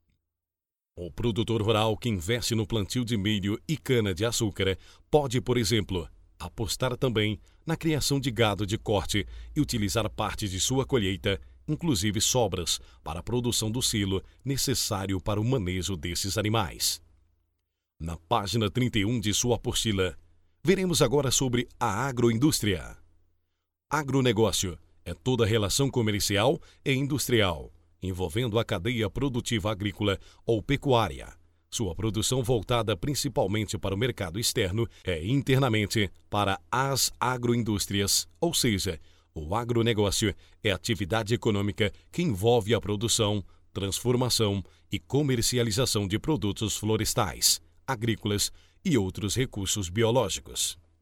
O produtor rural que investe no plantio de milho e cana-de-açúcar pode, por exemplo, apostar também na criação de gado de corte e utilizar parte de sua colheita, inclusive sobras, para a produção do silo necessário para o manejo desses animais. Na página trinta e um de sua apostila, veremos agora sobre a agroindústria. Agronegócio é toda relação comercial e industrial, envolvendo a cadeia produtiva agrícola ou pecuária. Sua produção, voltada principalmente para o mercado externo, é internamente para as agroindústrias, ou seja, o agronegócio é a atividade econômica que envolve a produção, transformação e comercialização de produtos florestais, agrícolas e outros recursos biológicos.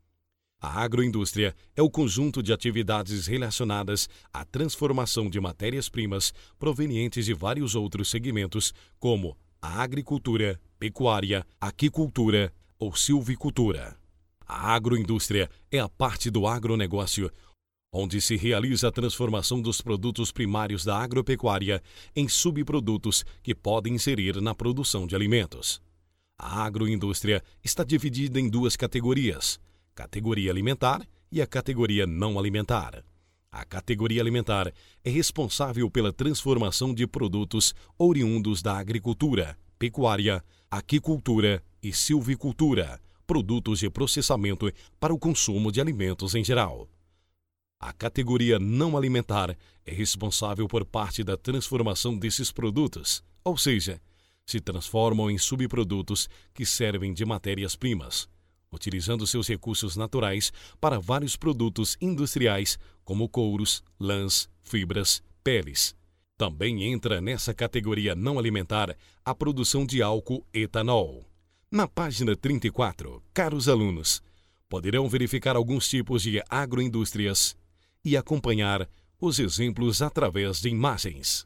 A agroindústria é o conjunto de atividades relacionadas à transformação de matérias-primas provenientes de vários outros segmentos, como a agricultura, pecuária, aquicultura ou silvicultura. A agroindústria é a parte do agronegócio onde se realiza a transformação dos produtos primários da agropecuária em subprodutos que podem inserir na produção de alimentos. A agroindústria está dividida em duas categorias: categoria alimentar e a categoria não alimentar. A categoria alimentar é responsável pela transformação de produtos oriundos da agricultura, pecuária, aquicultura e silvicultura, produtos de processamento para o consumo de alimentos em geral. A categoria não alimentar é responsável por parte da transformação desses produtos, ou seja, se transformam em subprodutos que servem de matérias-primas, utilizando seus recursos naturais para vários produtos industriais, como couros, lãs, fibras, peles. Também entra nessa categoria não alimentar a produção de álcool etanol. Na página trinta e quatro, caros alunos, poderão verificar alguns tipos de agroindústrias e acompanhar os exemplos através de imagens.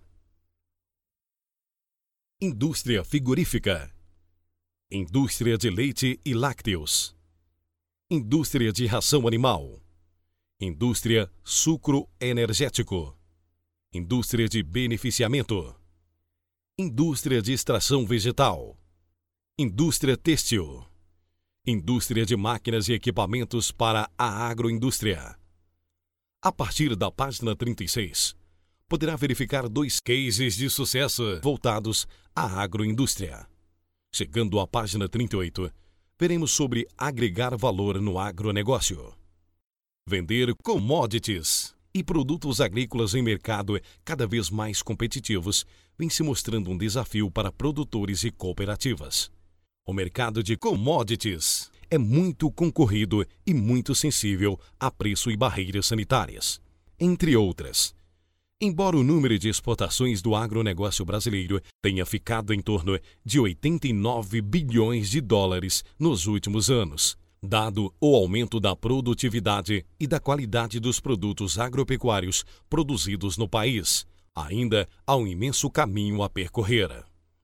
Indústria frigorífica, indústria de leite e lácteos, indústria de ração animal, indústria sucroenergético, indústria de beneficiamento, indústria de extração vegetal, indústria têxtil, indústria de máquinas e equipamentos para a agroindústria. A partir da página trinta e seis, poderá verificar dois cases de sucesso voltados à agroindústria. Chegando à página trinta e oito, veremos sobre agregar valor no agronegócio. Vender commodities e produtos agrícolas em mercado cada vez mais competitivos vem se mostrando um desafio para produtores e cooperativas. O mercado de commodities é muito concorrido e muito sensível a preço e barreiras sanitárias, entre outras. Embora o número de exportações do agronegócio brasileiro tenha ficado em torno de oitenta e nove bilhões de dólares nos últimos anos, dado o aumento da produtividade e da qualidade dos produtos agropecuários produzidos no país, ainda há um imenso caminho a percorrer.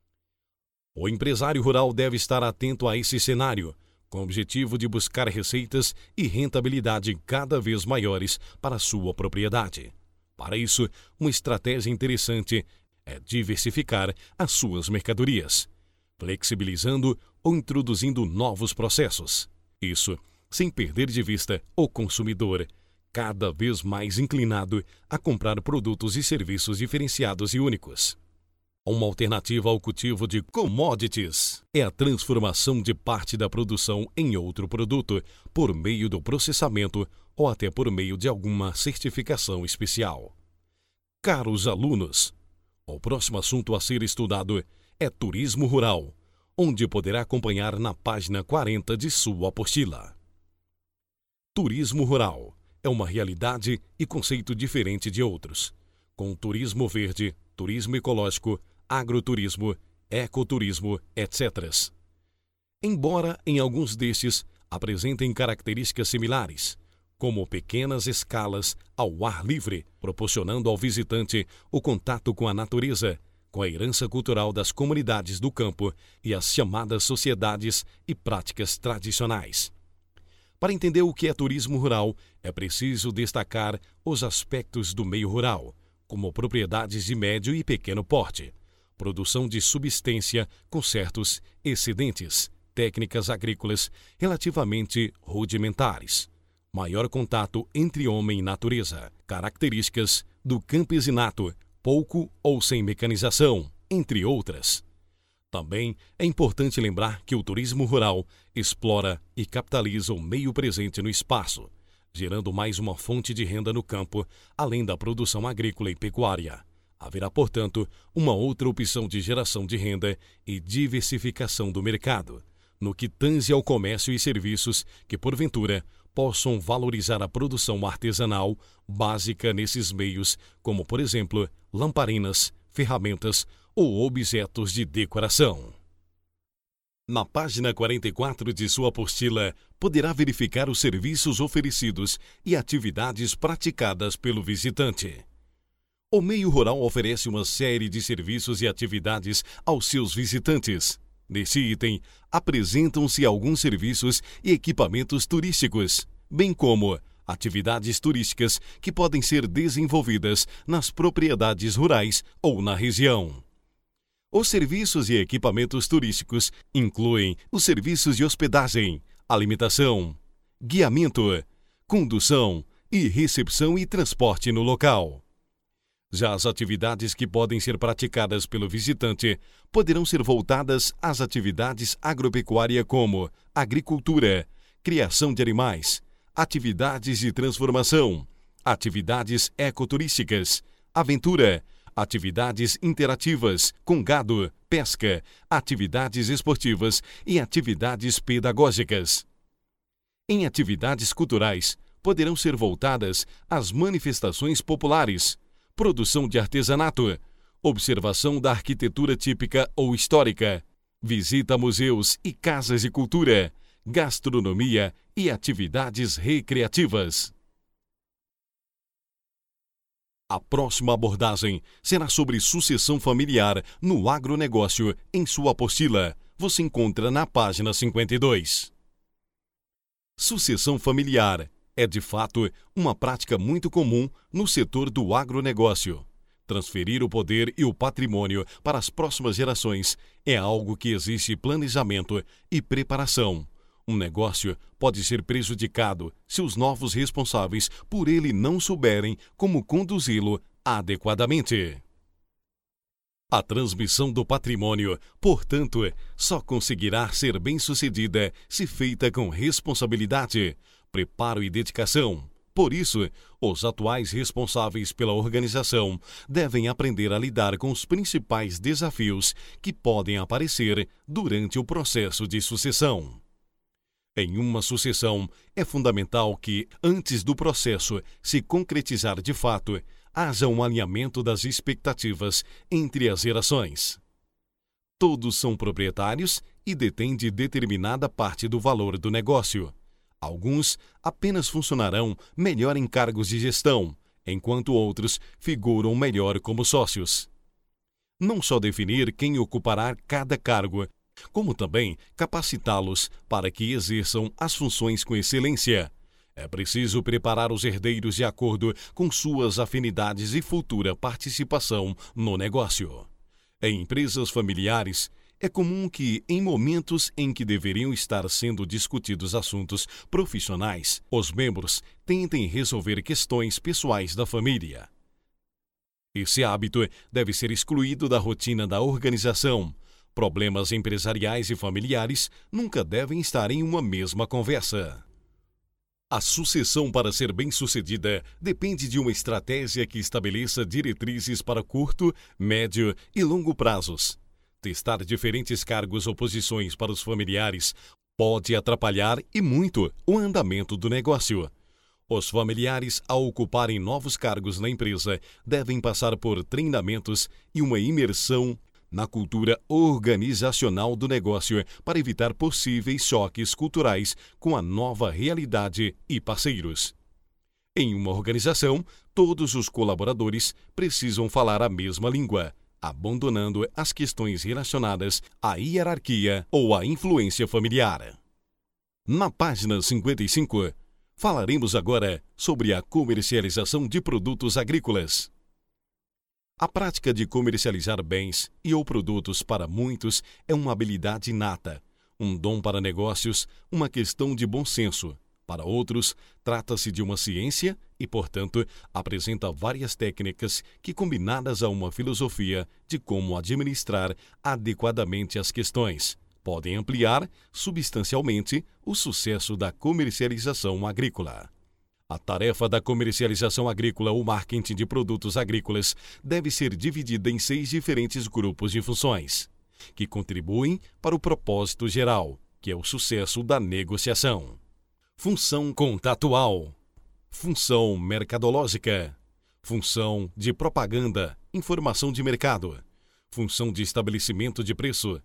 O empresário rural deve estar atento a esse cenário, com o objetivo de buscar receitas e rentabilidade cada vez maiores para sua propriedade. Para isso, uma estratégia interessante é diversificar as suas mercadorias, flexibilizando ou introduzindo novos processos. Isso sem perder de vista o consumidor, cada vez mais inclinado a comprar produtos e serviços diferenciados e únicos. Uma alternativa ao cultivo de commodities é a transformação de parte da produção em outro produto por meio do processamento ou até por meio de alguma certificação especial. Caros alunos, o próximo assunto a ser estudado é turismo rural, onde poderá acompanhar na página quarenta de sua apostila. Turismo rural é uma realidade e conceito diferente de outros, com turismo verde, turismo ecológico, agroturismo, ecoturismo, etcétera. Embora em alguns destes apresentem características similares, como pequenas escalas ao ar livre, proporcionando ao visitante o contato com a natureza, com a herança cultural das comunidades do campo e as chamadas sociedades e práticas tradicionais. Para entender o que é turismo rural, é preciso destacar os aspectos do meio rural, como propriedades de médio e pequeno porte, produção de subsistência com certos excedentes, técnicas agrícolas relativamente rudimentares, maior contato entre homem e natureza, características do campesinato, pouco ou sem mecanização, entre outras. Também é importante lembrar que o turismo rural explora e capitaliza o meio presente no espaço, gerando mais uma fonte de renda no campo, além da produção agrícola e pecuária. Haverá, portanto, uma outra opção de geração de renda e diversificação do mercado, no que tange ao comércio e serviços que, porventura, possam valorizar a produção artesanal básica nesses meios, como, por exemplo, lamparinas, ferramentas ou objetos de decoração. Na página quarenta e quatro de sua apostila, poderá verificar os serviços oferecidos e atividades praticadas pelo visitante. O meio rural oferece uma série de serviços e atividades aos seus visitantes. Nesse item, apresentam-se alguns serviços e equipamentos turísticos, bem como atividades turísticas que podem ser desenvolvidas nas propriedades rurais ou na região. Os serviços e equipamentos turísticos incluem os serviços de hospedagem, alimentação, guiamento, condução e recepção e transporte no local. Já as atividades que podem ser praticadas pelo visitante poderão ser voltadas às atividades agropecuárias como agricultura, criação de animais, atividades de transformação, atividades ecoturísticas, aventura, atividades interativas com gado, pesca, atividades esportivas e atividades pedagógicas. Em atividades culturais, poderão ser voltadas às manifestações populares, produção de artesanato, observação da arquitetura típica ou histórica, visita a museus e casas de cultura, gastronomia e atividades recreativas. A próxima abordagem será sobre sucessão familiar no agronegócio em sua apostila. Você encontra na página cinquenta e dois. Sucessão familiar é, de fato, uma prática muito comum no setor do agronegócio. Transferir o poder e o patrimônio para as próximas gerações é algo que exige planejamento e preparação. Um negócio pode ser prejudicado se os novos responsáveis por ele não souberem como conduzi-lo adequadamente. A transmissão do patrimônio, portanto, só conseguirá ser bem-sucedida se feita com responsabilidade, preparo e dedicação. Por isso, os atuais responsáveis pela organização devem aprender a lidar com os principais desafios que podem aparecer durante o processo de sucessão. Em uma sucessão, é fundamental que, antes do processo se concretizar de fato, haja um alinhamento das expectativas entre as gerações. Todos são proprietários e detêm de determinada parte do valor do negócio. Alguns apenas funcionarão melhor em cargos de gestão, enquanto outros figuram melhor como sócios. Não só definir quem ocupará cada cargo, como também capacitá-los para que exerçam as funções com excelência. É preciso preparar os herdeiros de acordo com suas afinidades e futura participação no negócio. Em empresas familiares, é comum que, em momentos em que deveriam estar sendo discutidos assuntos profissionais, os membros tentem resolver questões pessoais da família. Esse hábito deve ser excluído da rotina da organização. Problemas empresariais e familiares nunca devem estar em uma mesma conversa. A sucessão, para ser bem-sucedida, depende de uma estratégia que estabeleça diretrizes para curto, médio e longo prazos. Testar diferentes cargos ou posições para os familiares pode atrapalhar e muito o andamento do negócio. Os familiares, ao ocuparem novos cargos na empresa, devem passar por treinamentos e uma imersão na cultura organizacional do negócio para evitar possíveis choques culturais com a nova realidade e parceiros. Em uma organização, todos os colaboradores precisam falar a mesma língua, abandonando as questões relacionadas à hierarquia ou à influência familiar. Na página cinquenta e cinco, falaremos agora sobre a comercialização de produtos agrícolas. A prática de comercializar bens e ou produtos para muitos é uma habilidade inata, um dom para negócios, uma questão de bom senso. Para outros, trata-se de uma ciência e, portanto, apresenta várias técnicas que, combinadas a uma filosofia de como administrar adequadamente as questões, podem ampliar substancialmente o sucesso da comercialização agrícola. A tarefa da comercialização agrícola ou marketing de produtos agrícolas deve ser dividida em seis diferentes grupos de funções, que contribuem para o propósito geral, que é o sucesso da negociação. Função contatual, função mercadológica, função de propaganda, informação de mercado, função de estabelecimento de preço,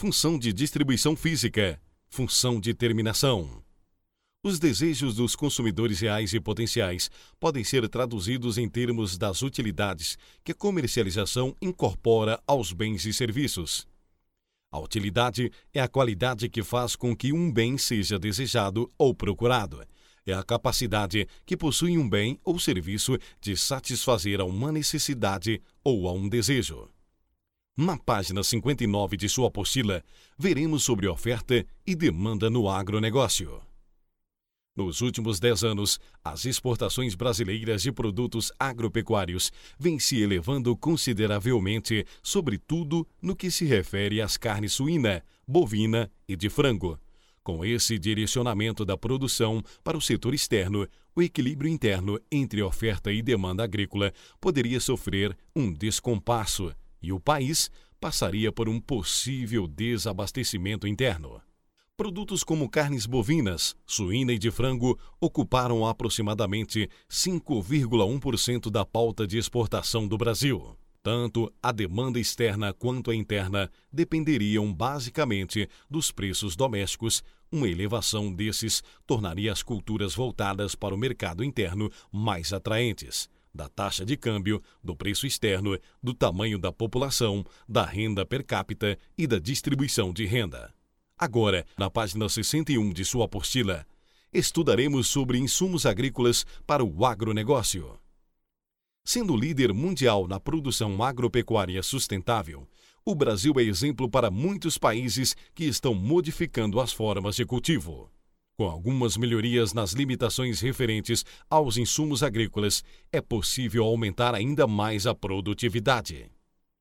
função de distribuição física, função de terminação. Os desejos dos consumidores reais e potenciais podem ser traduzidos em termos das utilidades que a comercialização incorpora aos bens e serviços. A utilidade é a qualidade que faz com que um bem seja desejado ou procurado. É a capacidade que possui um bem ou serviço de satisfazer a uma necessidade ou a um desejo. Na página cinquenta e nove de sua apostila, veremos sobre oferta e demanda no agronegócio. Nos últimos dez anos, as exportações brasileiras de produtos agropecuários vêm se elevando consideravelmente, sobretudo no que se refere às carnes suína, bovina e de frango. Com esse direcionamento da produção para o setor externo, o equilíbrio interno entre oferta e demanda agrícola poderia sofrer um descompasso e o país passaria por um possível desabastecimento interno. Produtos como carnes bovinas, suína e de frango ocuparam aproximadamente cinco vírgula um por cento da pauta de exportação do Brasil. Tanto a demanda externa quanto a interna dependeriam basicamente dos preços domésticos. Uma elevação desses tornaria as culturas voltadas para o mercado interno mais atraentes, da taxa de câmbio, do preço externo, do tamanho da população, da renda per capita e da distribuição de renda. Agora, na página sessenta e um de sua apostila, estudaremos sobre insumos agrícolas para o agronegócio. Sendo líder mundial na produção agropecuária sustentável, o Brasil é exemplo para muitos países que estão modificando as formas de cultivo. Com algumas melhorias nas limitações referentes aos insumos agrícolas, é possível aumentar ainda mais a produtividade.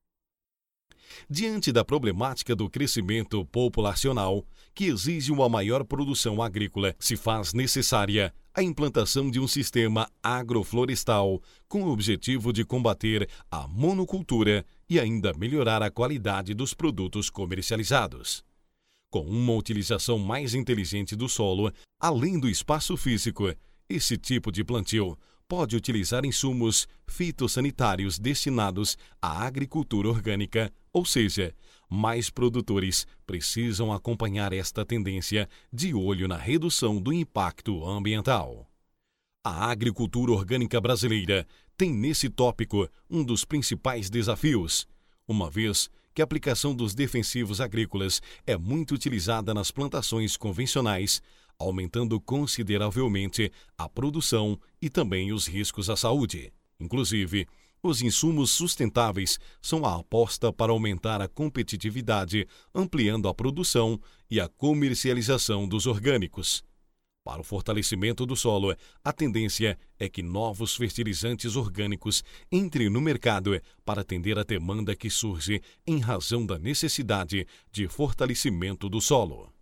Diante da problemática do crescimento populacional, que exige uma maior produção agrícola, se faz necessária a implantação de um sistema agroflorestal com o objetivo de combater a monocultura e ainda melhorar a qualidade dos produtos comercializados. Com uma utilização mais inteligente do solo, além do espaço físico, esse tipo de plantio pode utilizar insumos fitossanitários destinados à agricultura orgânica, ou seja, mais produtores precisam acompanhar esta tendência de olho na redução do impacto ambiental. A agricultura orgânica brasileira tem nesse tópico um dos principais desafios, uma vez que a aplicação dos defensivos agrícolas é muito utilizada nas plantações convencionais, aumentando consideravelmente a produção e também os riscos à saúde. Inclusive, os insumos sustentáveis são a aposta para aumentar a competitividade, ampliando a produção e a comercialização dos orgânicos. Para o fortalecimento do solo, a tendência é que novos fertilizantes orgânicos entrem no mercado para atender a demanda que surge em razão da necessidade de fortalecimento do solo.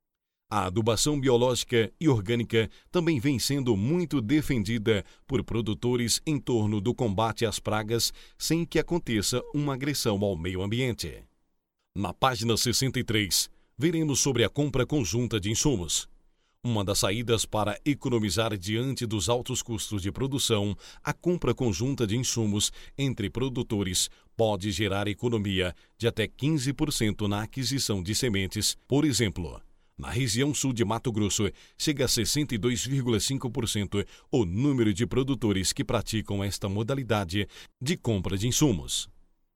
A adubação biológica e orgânica também vem sendo muito defendida por produtores em torno do combate às pragas sem que aconteça uma agressão ao meio ambiente. Na página sessenta e três, veremos sobre a compra conjunta de insumos. Uma das saídas para economizar diante dos altos custos de produção, a compra conjunta de insumos entre produtores pode gerar economia de até quinze por cento na aquisição de sementes, por exemplo. Na região sul de Mato Grosso, chega a sessenta e dois vírgula cinco por cento o número de produtores que praticam esta modalidade de compra de insumos.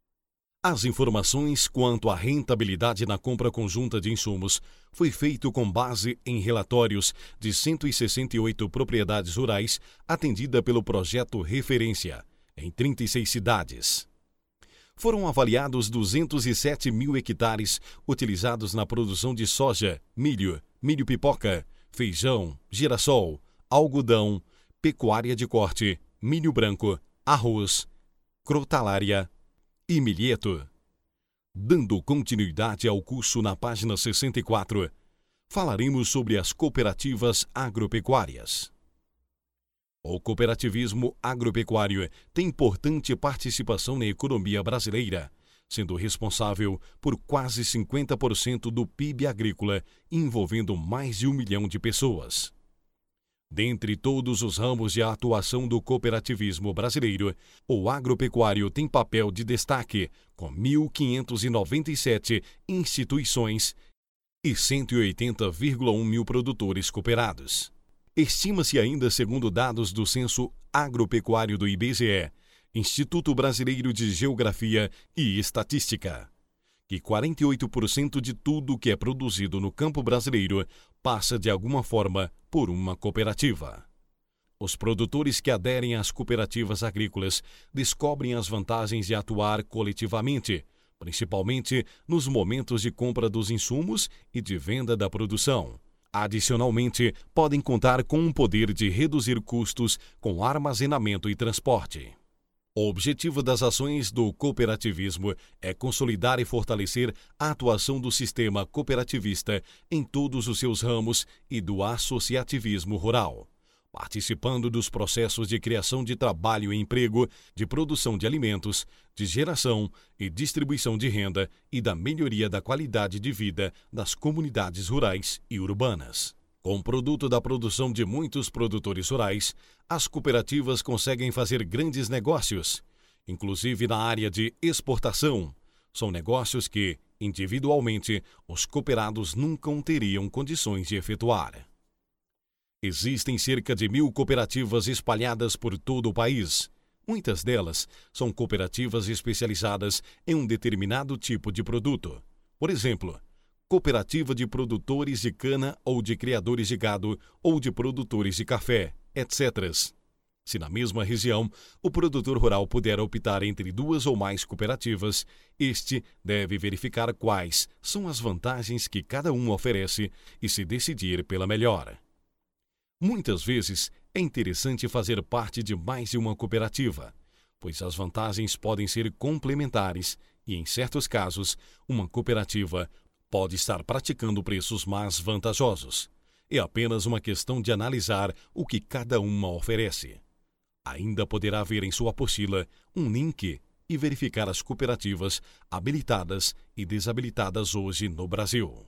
As informações quanto à rentabilidade na compra conjunta de insumos foi feito com base em relatórios de cento e sessenta e oito propriedades rurais atendida pelo projeto Referência, em trinta e seis cidades. Foram avaliados duzentos e sete mil hectares utilizados na produção de soja, milho, milho-pipoca, feijão, girassol, algodão, pecuária de corte, milho branco, arroz, crotalária e milheto. Dando continuidade ao curso na página sessenta e quatro, falaremos sobre as cooperativas agropecuárias. O cooperativismo agropecuário tem importante participação na economia brasileira, sendo responsável por quase cinquenta por cento do P I B agrícola, envolvendo mais de um milhão de pessoas. Dentre todos os ramos de atuação do cooperativismo brasileiro, o agropecuário tem papel de destaque, com mil quinhentas e noventa e sete instituições e cento e oitenta vírgula um mil produtores cooperados. Estima-se ainda, segundo dados do Censo Agropecuário do I B G E, Instituto Brasileiro de Geografia e Estatística, que quarenta e oito por cento de tudo que é produzido no campo brasileiro passa de alguma forma por uma cooperativa. Os produtores que aderem às cooperativas agrícolas descobrem as vantagens de atuar coletivamente, principalmente nos momentos de compra dos insumos e de venda da produção. Adicionalmente, podem contar com um poder de reduzir custos com armazenamento e transporte. O objetivo das ações do cooperativismo é consolidar e fortalecer a atuação do sistema cooperativista em todos os seus ramos e do associativismo rural, participando dos processos de criação de trabalho e emprego, de produção de alimentos, de geração e distribuição de renda e da melhoria da qualidade de vida das comunidades rurais e urbanas. Com o produto da produção de muitos produtores rurais, as cooperativas conseguem fazer grandes negócios, inclusive na área de exportação. São negócios que, individualmente, os cooperados nunca teriam condições de efetuar. Existem cerca de mil cooperativas espalhadas por todo o país. Muitas delas são cooperativas especializadas em um determinado tipo de produto. Por exemplo, cooperativa de produtores de cana ou de criadores de gado ou de produtores de café, etcétera. Se na mesma região o produtor rural puder optar entre duas ou mais cooperativas, este deve verificar quais são as vantagens que cada uma oferece e se decidir pela melhor. Muitas vezes é interessante fazer parte de mais de uma cooperativa, pois as vantagens podem ser complementares e, em certos casos, uma cooperativa pode estar praticando preços mais vantajosos. É apenas uma questão de analisar o que cada uma oferece. Ainda poderá ver em sua apostila um link e verificar as cooperativas habilitadas e desabilitadas hoje no Brasil.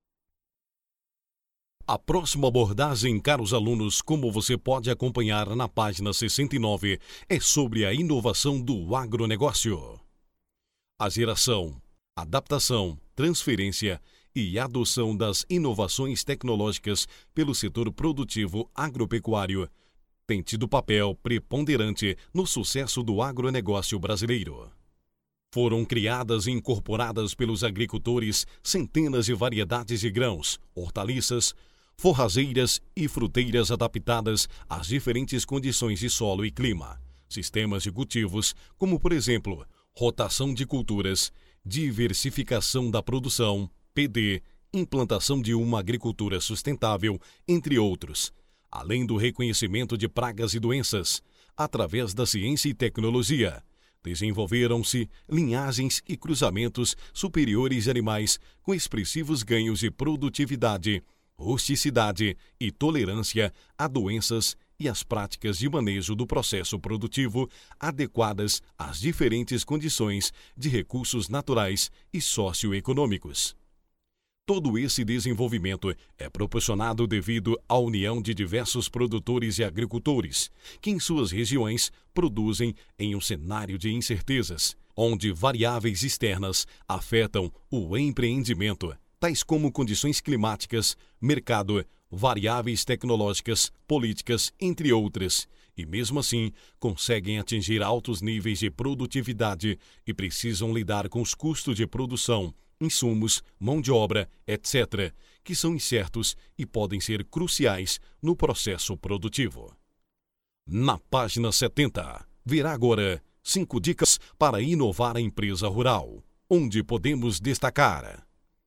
A próxima abordagem, caros alunos, como você pode acompanhar na página sessenta e nove, é sobre a inovação do agronegócio. A geração, adaptação, transferência e adoção das inovações tecnológicas pelo setor produtivo agropecuário tem tido papel preponderante no sucesso do agronegócio brasileiro. Foram criadas e incorporadas pelos agricultores centenas de variedades de grãos, hortaliças, forrageiras e fruteiras adaptadas às diferentes condições de solo e clima, sistemas de cultivos, como por exemplo, rotação de culturas, diversificação da produção, P D, implantação de uma agricultura sustentável, entre outros, além do reconhecimento de pragas e doenças. Através da ciência e tecnologia, desenvolveram-se linhagens e cruzamentos superiores de animais com expressivos ganhos de produtividade, rusticidade e tolerância a doenças e as práticas de manejo do processo produtivo adequadas às diferentes condições de recursos naturais e socioeconômicos. Todo esse desenvolvimento é proporcionado devido à união de diversos produtores e agricultores, que em suas regiões produzem em um cenário de incertezas, onde variáveis externas afetam o empreendimento, tais como condições climáticas, mercado, variáveis tecnológicas, políticas, entre outras, e mesmo assim conseguem atingir altos níveis de produtividade e precisam lidar com os custos de produção, insumos, mão de obra, etcétera, que são incertos e podem ser cruciais no processo produtivo. Na página setenta, verá agora cinco dicas para inovar a empresa rural, onde podemos destacar.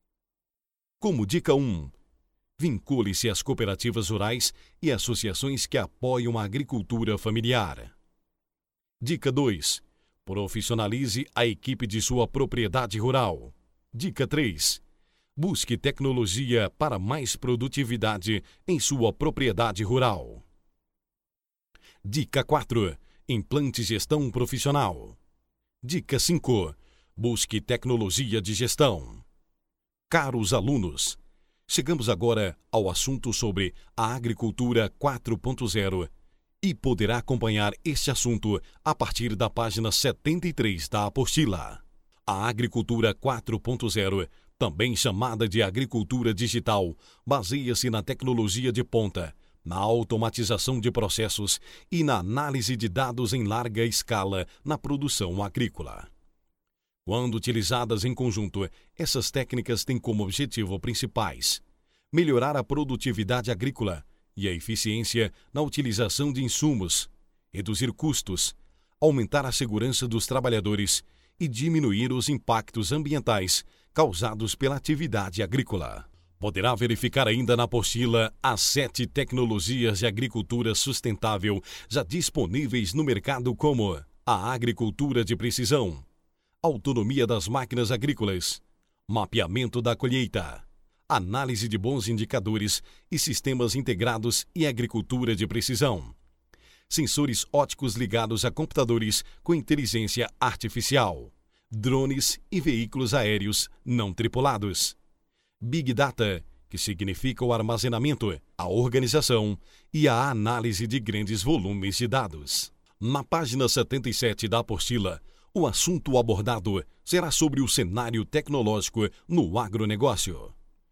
Como dica um, vincule-se às cooperativas rurais e associações que apoiam a agricultura familiar. Dica dois, profissionalize a equipe de sua propriedade rural. Dica três, busque tecnologia para mais produtividade em sua propriedade rural. Dica quatro, implante gestão profissional. Dica cinco, busque tecnologia de gestão. Caros alunos, Chegamos agora ao assunto sobre a agricultura quatro ponto zero e poderá acompanhar este assunto a partir da página setenta e três da apostila. A agricultura quatro ponto zero, também chamada de agricultura digital, baseia-se na tecnologia de ponta, na automatização de processos e na análise de dados em larga escala na produção agrícola. Quando utilizadas em conjunto, essas técnicas têm como objetivo principais melhorar a produtividade agrícola e a eficiência na utilização de insumos, reduzir custos, aumentar a segurança dos trabalhadores e diminuir os impactos ambientais causados pela atividade agrícola. Poderá verificar ainda na apostila as sete tecnologias de agricultura sustentável já disponíveis no mercado, como a agricultura de precisão, autonomia das máquinas agrícolas, mapeamento da colheita, análise de bons indicadores e sistemas integrados e agricultura de precisão, sensores ópticos ligados a computadores com inteligência artificial, drones e veículos aéreos não tripulados, Big Data, que significa o armazenamento, a organização e a análise de grandes volumes de dados. Na página setenta e sete da apostila, o assunto abordado será sobre o cenário tecnológico no agronegócio.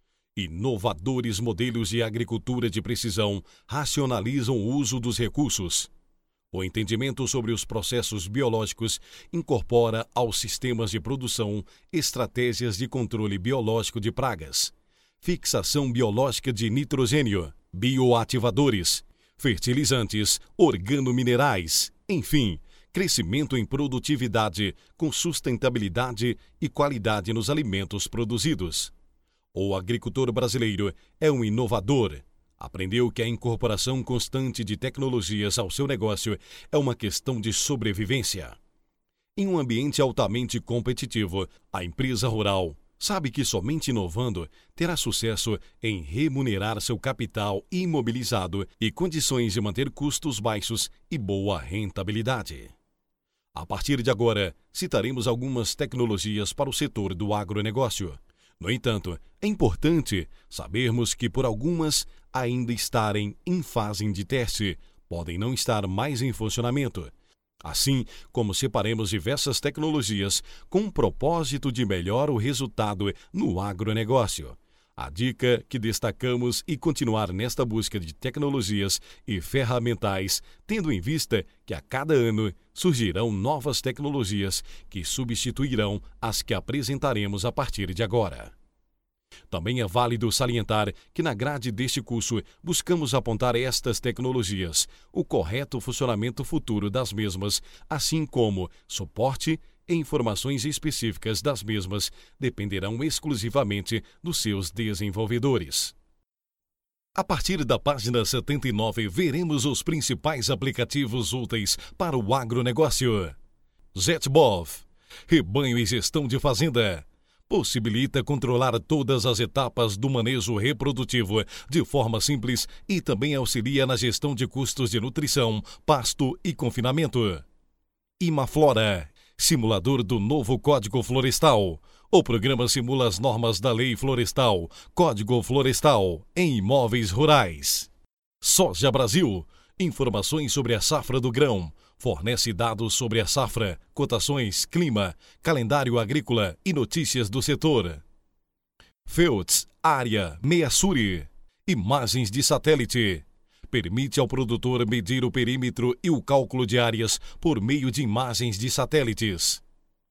Inovadores modelos de agricultura de precisão racionalizam o uso dos recursos. O entendimento sobre os processos biológicos incorpora aos sistemas de produção estratégias de controle biológico de pragas, fixação biológica de nitrogênio, bioativadores, fertilizantes, organominerais, enfim, crescimento em produtividade com sustentabilidade e qualidade nos alimentos produzidos. O agricultor brasileiro é um inovador. Aprendeu que a incorporação constante de tecnologias ao seu negócio é uma questão de sobrevivência. Em um ambiente altamente competitivo, a empresa rural sabe que somente inovando terá sucesso em remunerar seu capital imobilizado e condições de manter custos baixos e boa rentabilidade. A partir de agora, citaremos algumas tecnologias para o setor do agronegócio. No entanto, é importante sabermos que por algumas ainda estarem em fase de teste, podem não estar mais em funcionamento. Assim como separemos diversas tecnologias com o propósito de melhorar o resultado no agronegócio. A dica que destacamos e continuar nesta busca de tecnologias e ferramentais, tendo em vista que a cada ano surgirão novas tecnologias que substituirão as que apresentaremos a partir de agora. Também é válido salientar que na grade deste curso buscamos apontar estas tecnologias, o correto funcionamento futuro das mesmas, assim como suporte e informações específicas das mesmas dependerão exclusivamente dos seus desenvolvedores. A partir da página setenta e nove, veremos os principais aplicativos úteis para o agronegócio. ZetBov, rebanho e gestão de fazenda. Possibilita controlar todas as etapas do manejo reprodutivo de forma simples e também auxilia na gestão de custos de nutrição, pasto e confinamento. Imaflora, simulador do novo Código Florestal. O programa simula as normas da Lei Florestal, Código Florestal, em imóveis rurais. Soja Brasil, informações sobre a safra do grão. Fornece dados sobre a safra, cotações, clima, calendário agrícola e notícias do setor. Feltz, área, Meassuri. Imagens de satélite. Permite ao produtor medir o perímetro e o cálculo de áreas por meio de imagens de satélites.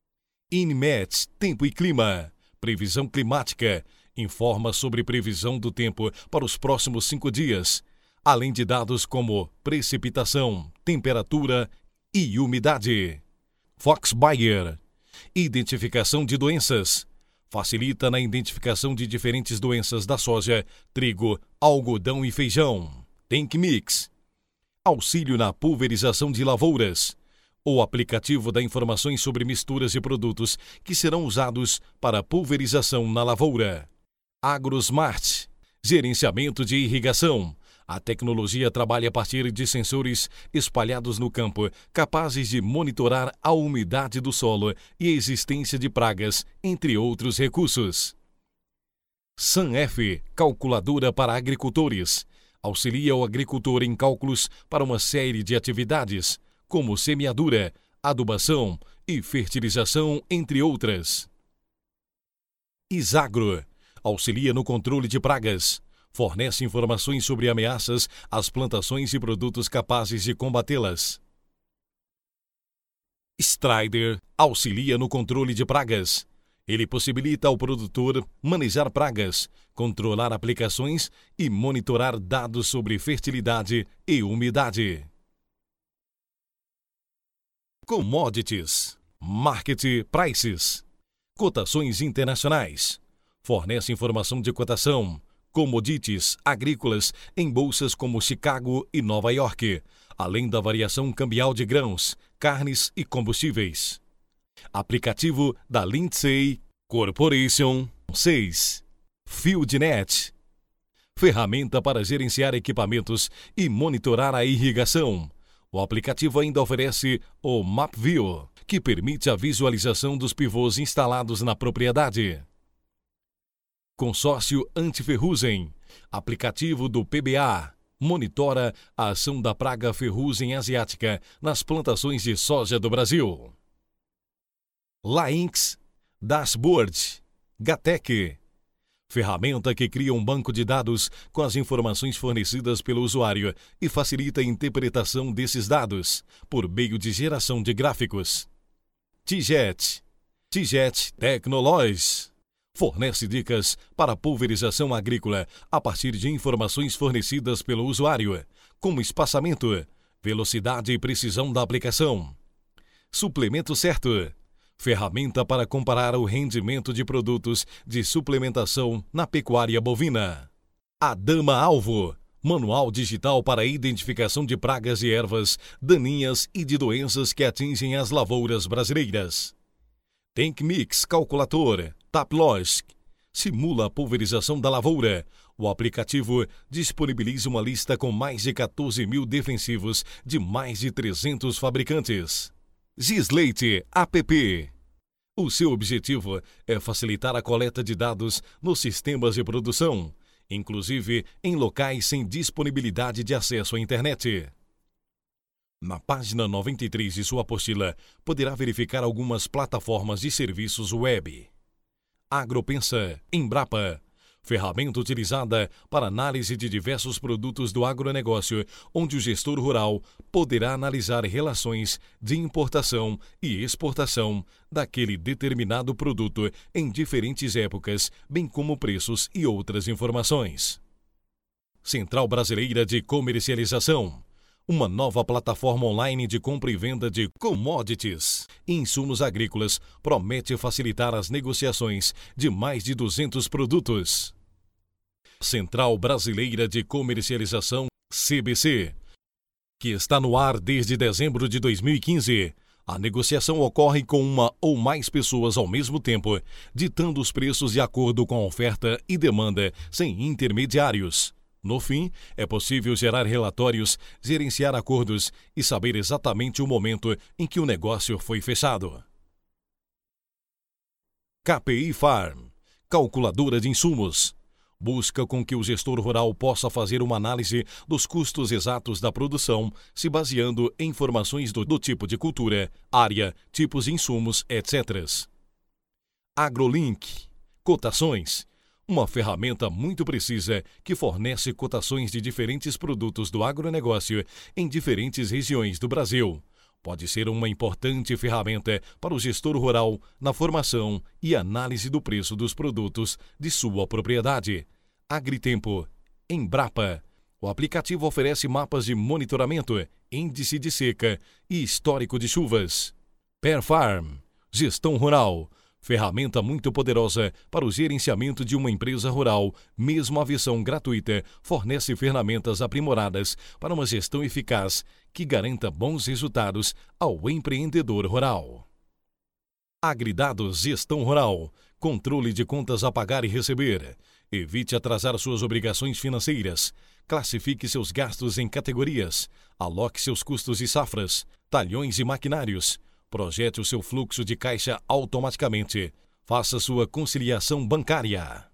INMET, tempo e clima. Previsão climática. Informa sobre previsão do tempo para os próximos cinco dias. Além de dados como precipitação, temperatura e umidade. Fox Bayer, identificação de doenças. Facilita na identificação de diferentes doenças da soja, trigo, algodão e feijão. Tank Mix, auxílio na pulverização de lavouras. O aplicativo dá informações sobre misturas de produtos que serão usados para pulverização na lavoura. AgroSmart, gerenciamento de irrigação. A tecnologia trabalha a partir de sensores espalhados no campo, capazes de monitorar a umidade do solo e a existência de pragas, entre outros recursos. SANF, calculadora para agricultores. Auxilia o agricultor em cálculos para uma série de atividades, como semeadura, adubação e fertilização, entre outras. Isagro, auxilia no controle de pragas. Fornece informações sobre ameaças às plantações e produtos capazes de combatê-las. Strider, auxilia no controle de pragas. Ele possibilita ao produtor manejar pragas, controlar aplicações e monitorar dados sobre fertilidade e umidade. Commodities, Market Prices, cotações internacionais. Fornece informação de cotação, commodities agrícolas em bolsas como Chicago e Nova York, além da variação cambial de grãos, carnes e combustíveis. Aplicativo da Lindsay Corporation. seis. FieldNet, ferramenta para gerenciar equipamentos e monitorar a irrigação. O aplicativo ainda oferece o MapView, que permite a visualização dos pivôs instalados na propriedade. Consórcio Antiferrugem, aplicativo do P B A, monitora a ação da praga ferrugem asiática nas plantações de soja do Brasil. Lynx Dashboard, Gatec, ferramenta que cria um banco de dados com as informações fornecidas pelo usuário e facilita a interpretação desses dados por meio de geração de gráficos. T-Jet, T-Jet Technologies, fornece dicas para pulverização agrícola a partir de informações fornecidas pelo usuário, como espaçamento, velocidade e precisão da aplicação. Suplemento Certo, ferramenta para comparar o rendimento de produtos de suplementação na pecuária bovina. Adama Alvo, manual digital para a identificação de pragas e ervas daninhas e de doenças que atingem as lavouras brasileiras. TankMix Calculator, TapLogic, simula a pulverização da lavoura. O aplicativo disponibiliza uma lista com mais de quatorze mil defensivos de mais de trezentos fabricantes. Gislate App. O seu objetivo é facilitar a coleta de dados nos sistemas de produção, inclusive em locais sem disponibilidade de acesso à internet. Na página noventa e três de sua apostila, poderá verificar algumas plataformas de serviços web. Agropensa, Embrapa, ferramenta utilizada para análise de diversos produtos do agronegócio, onde o gestor rural poderá analisar relações de importação e exportação daquele determinado produto em diferentes épocas, bem como preços e outras informações. Central Brasileira de Comercialização, uma nova plataforma online de compra e venda de commodities e insumos agrícolas, promete facilitar as negociações de mais de duzentos produtos. Central Brasileira de Comercialização, C B C, que está no ar desde dezembro de dois mil e quinze. A negociação ocorre com uma ou mais pessoas ao mesmo tempo, ditando os preços de acordo com a oferta e demanda, sem intermediários. No fim, é possível gerar relatórios, gerenciar acordos e saber exatamente o momento em que o negócio foi fechado. K P I Farm, calculadora de insumos, busca com que o gestor rural possa fazer uma análise dos custos exatos da produção, se baseando em informações do, do tipo de cultura, área, tipos de insumos, etcétera. AgroLink, cotações, uma ferramenta muito precisa que fornece cotações de diferentes produtos do agronegócio em diferentes regiões do Brasil. Pode ser uma importante ferramenta para o gestor rural na formação e análise do preço dos produtos de sua propriedade. Agritempo, Embrapa. O aplicativo oferece mapas de monitoramento, índice de seca e histórico de chuvas. Perfarm, gestão rural. Ferramenta muito poderosa para o gerenciamento de uma empresa rural, mesmo a versão gratuita fornece ferramentas aprimoradas para uma gestão eficaz que garanta bons resultados ao empreendedor rural. Agridados Gestão Rural, controle de contas a pagar e receber. Evite atrasar suas obrigações financeiras. Classifique seus gastos em categorias. Aloque seus custos e safras, talhões e maquinários. Projete o seu fluxo de caixa automaticamente. Faça sua conciliação bancária.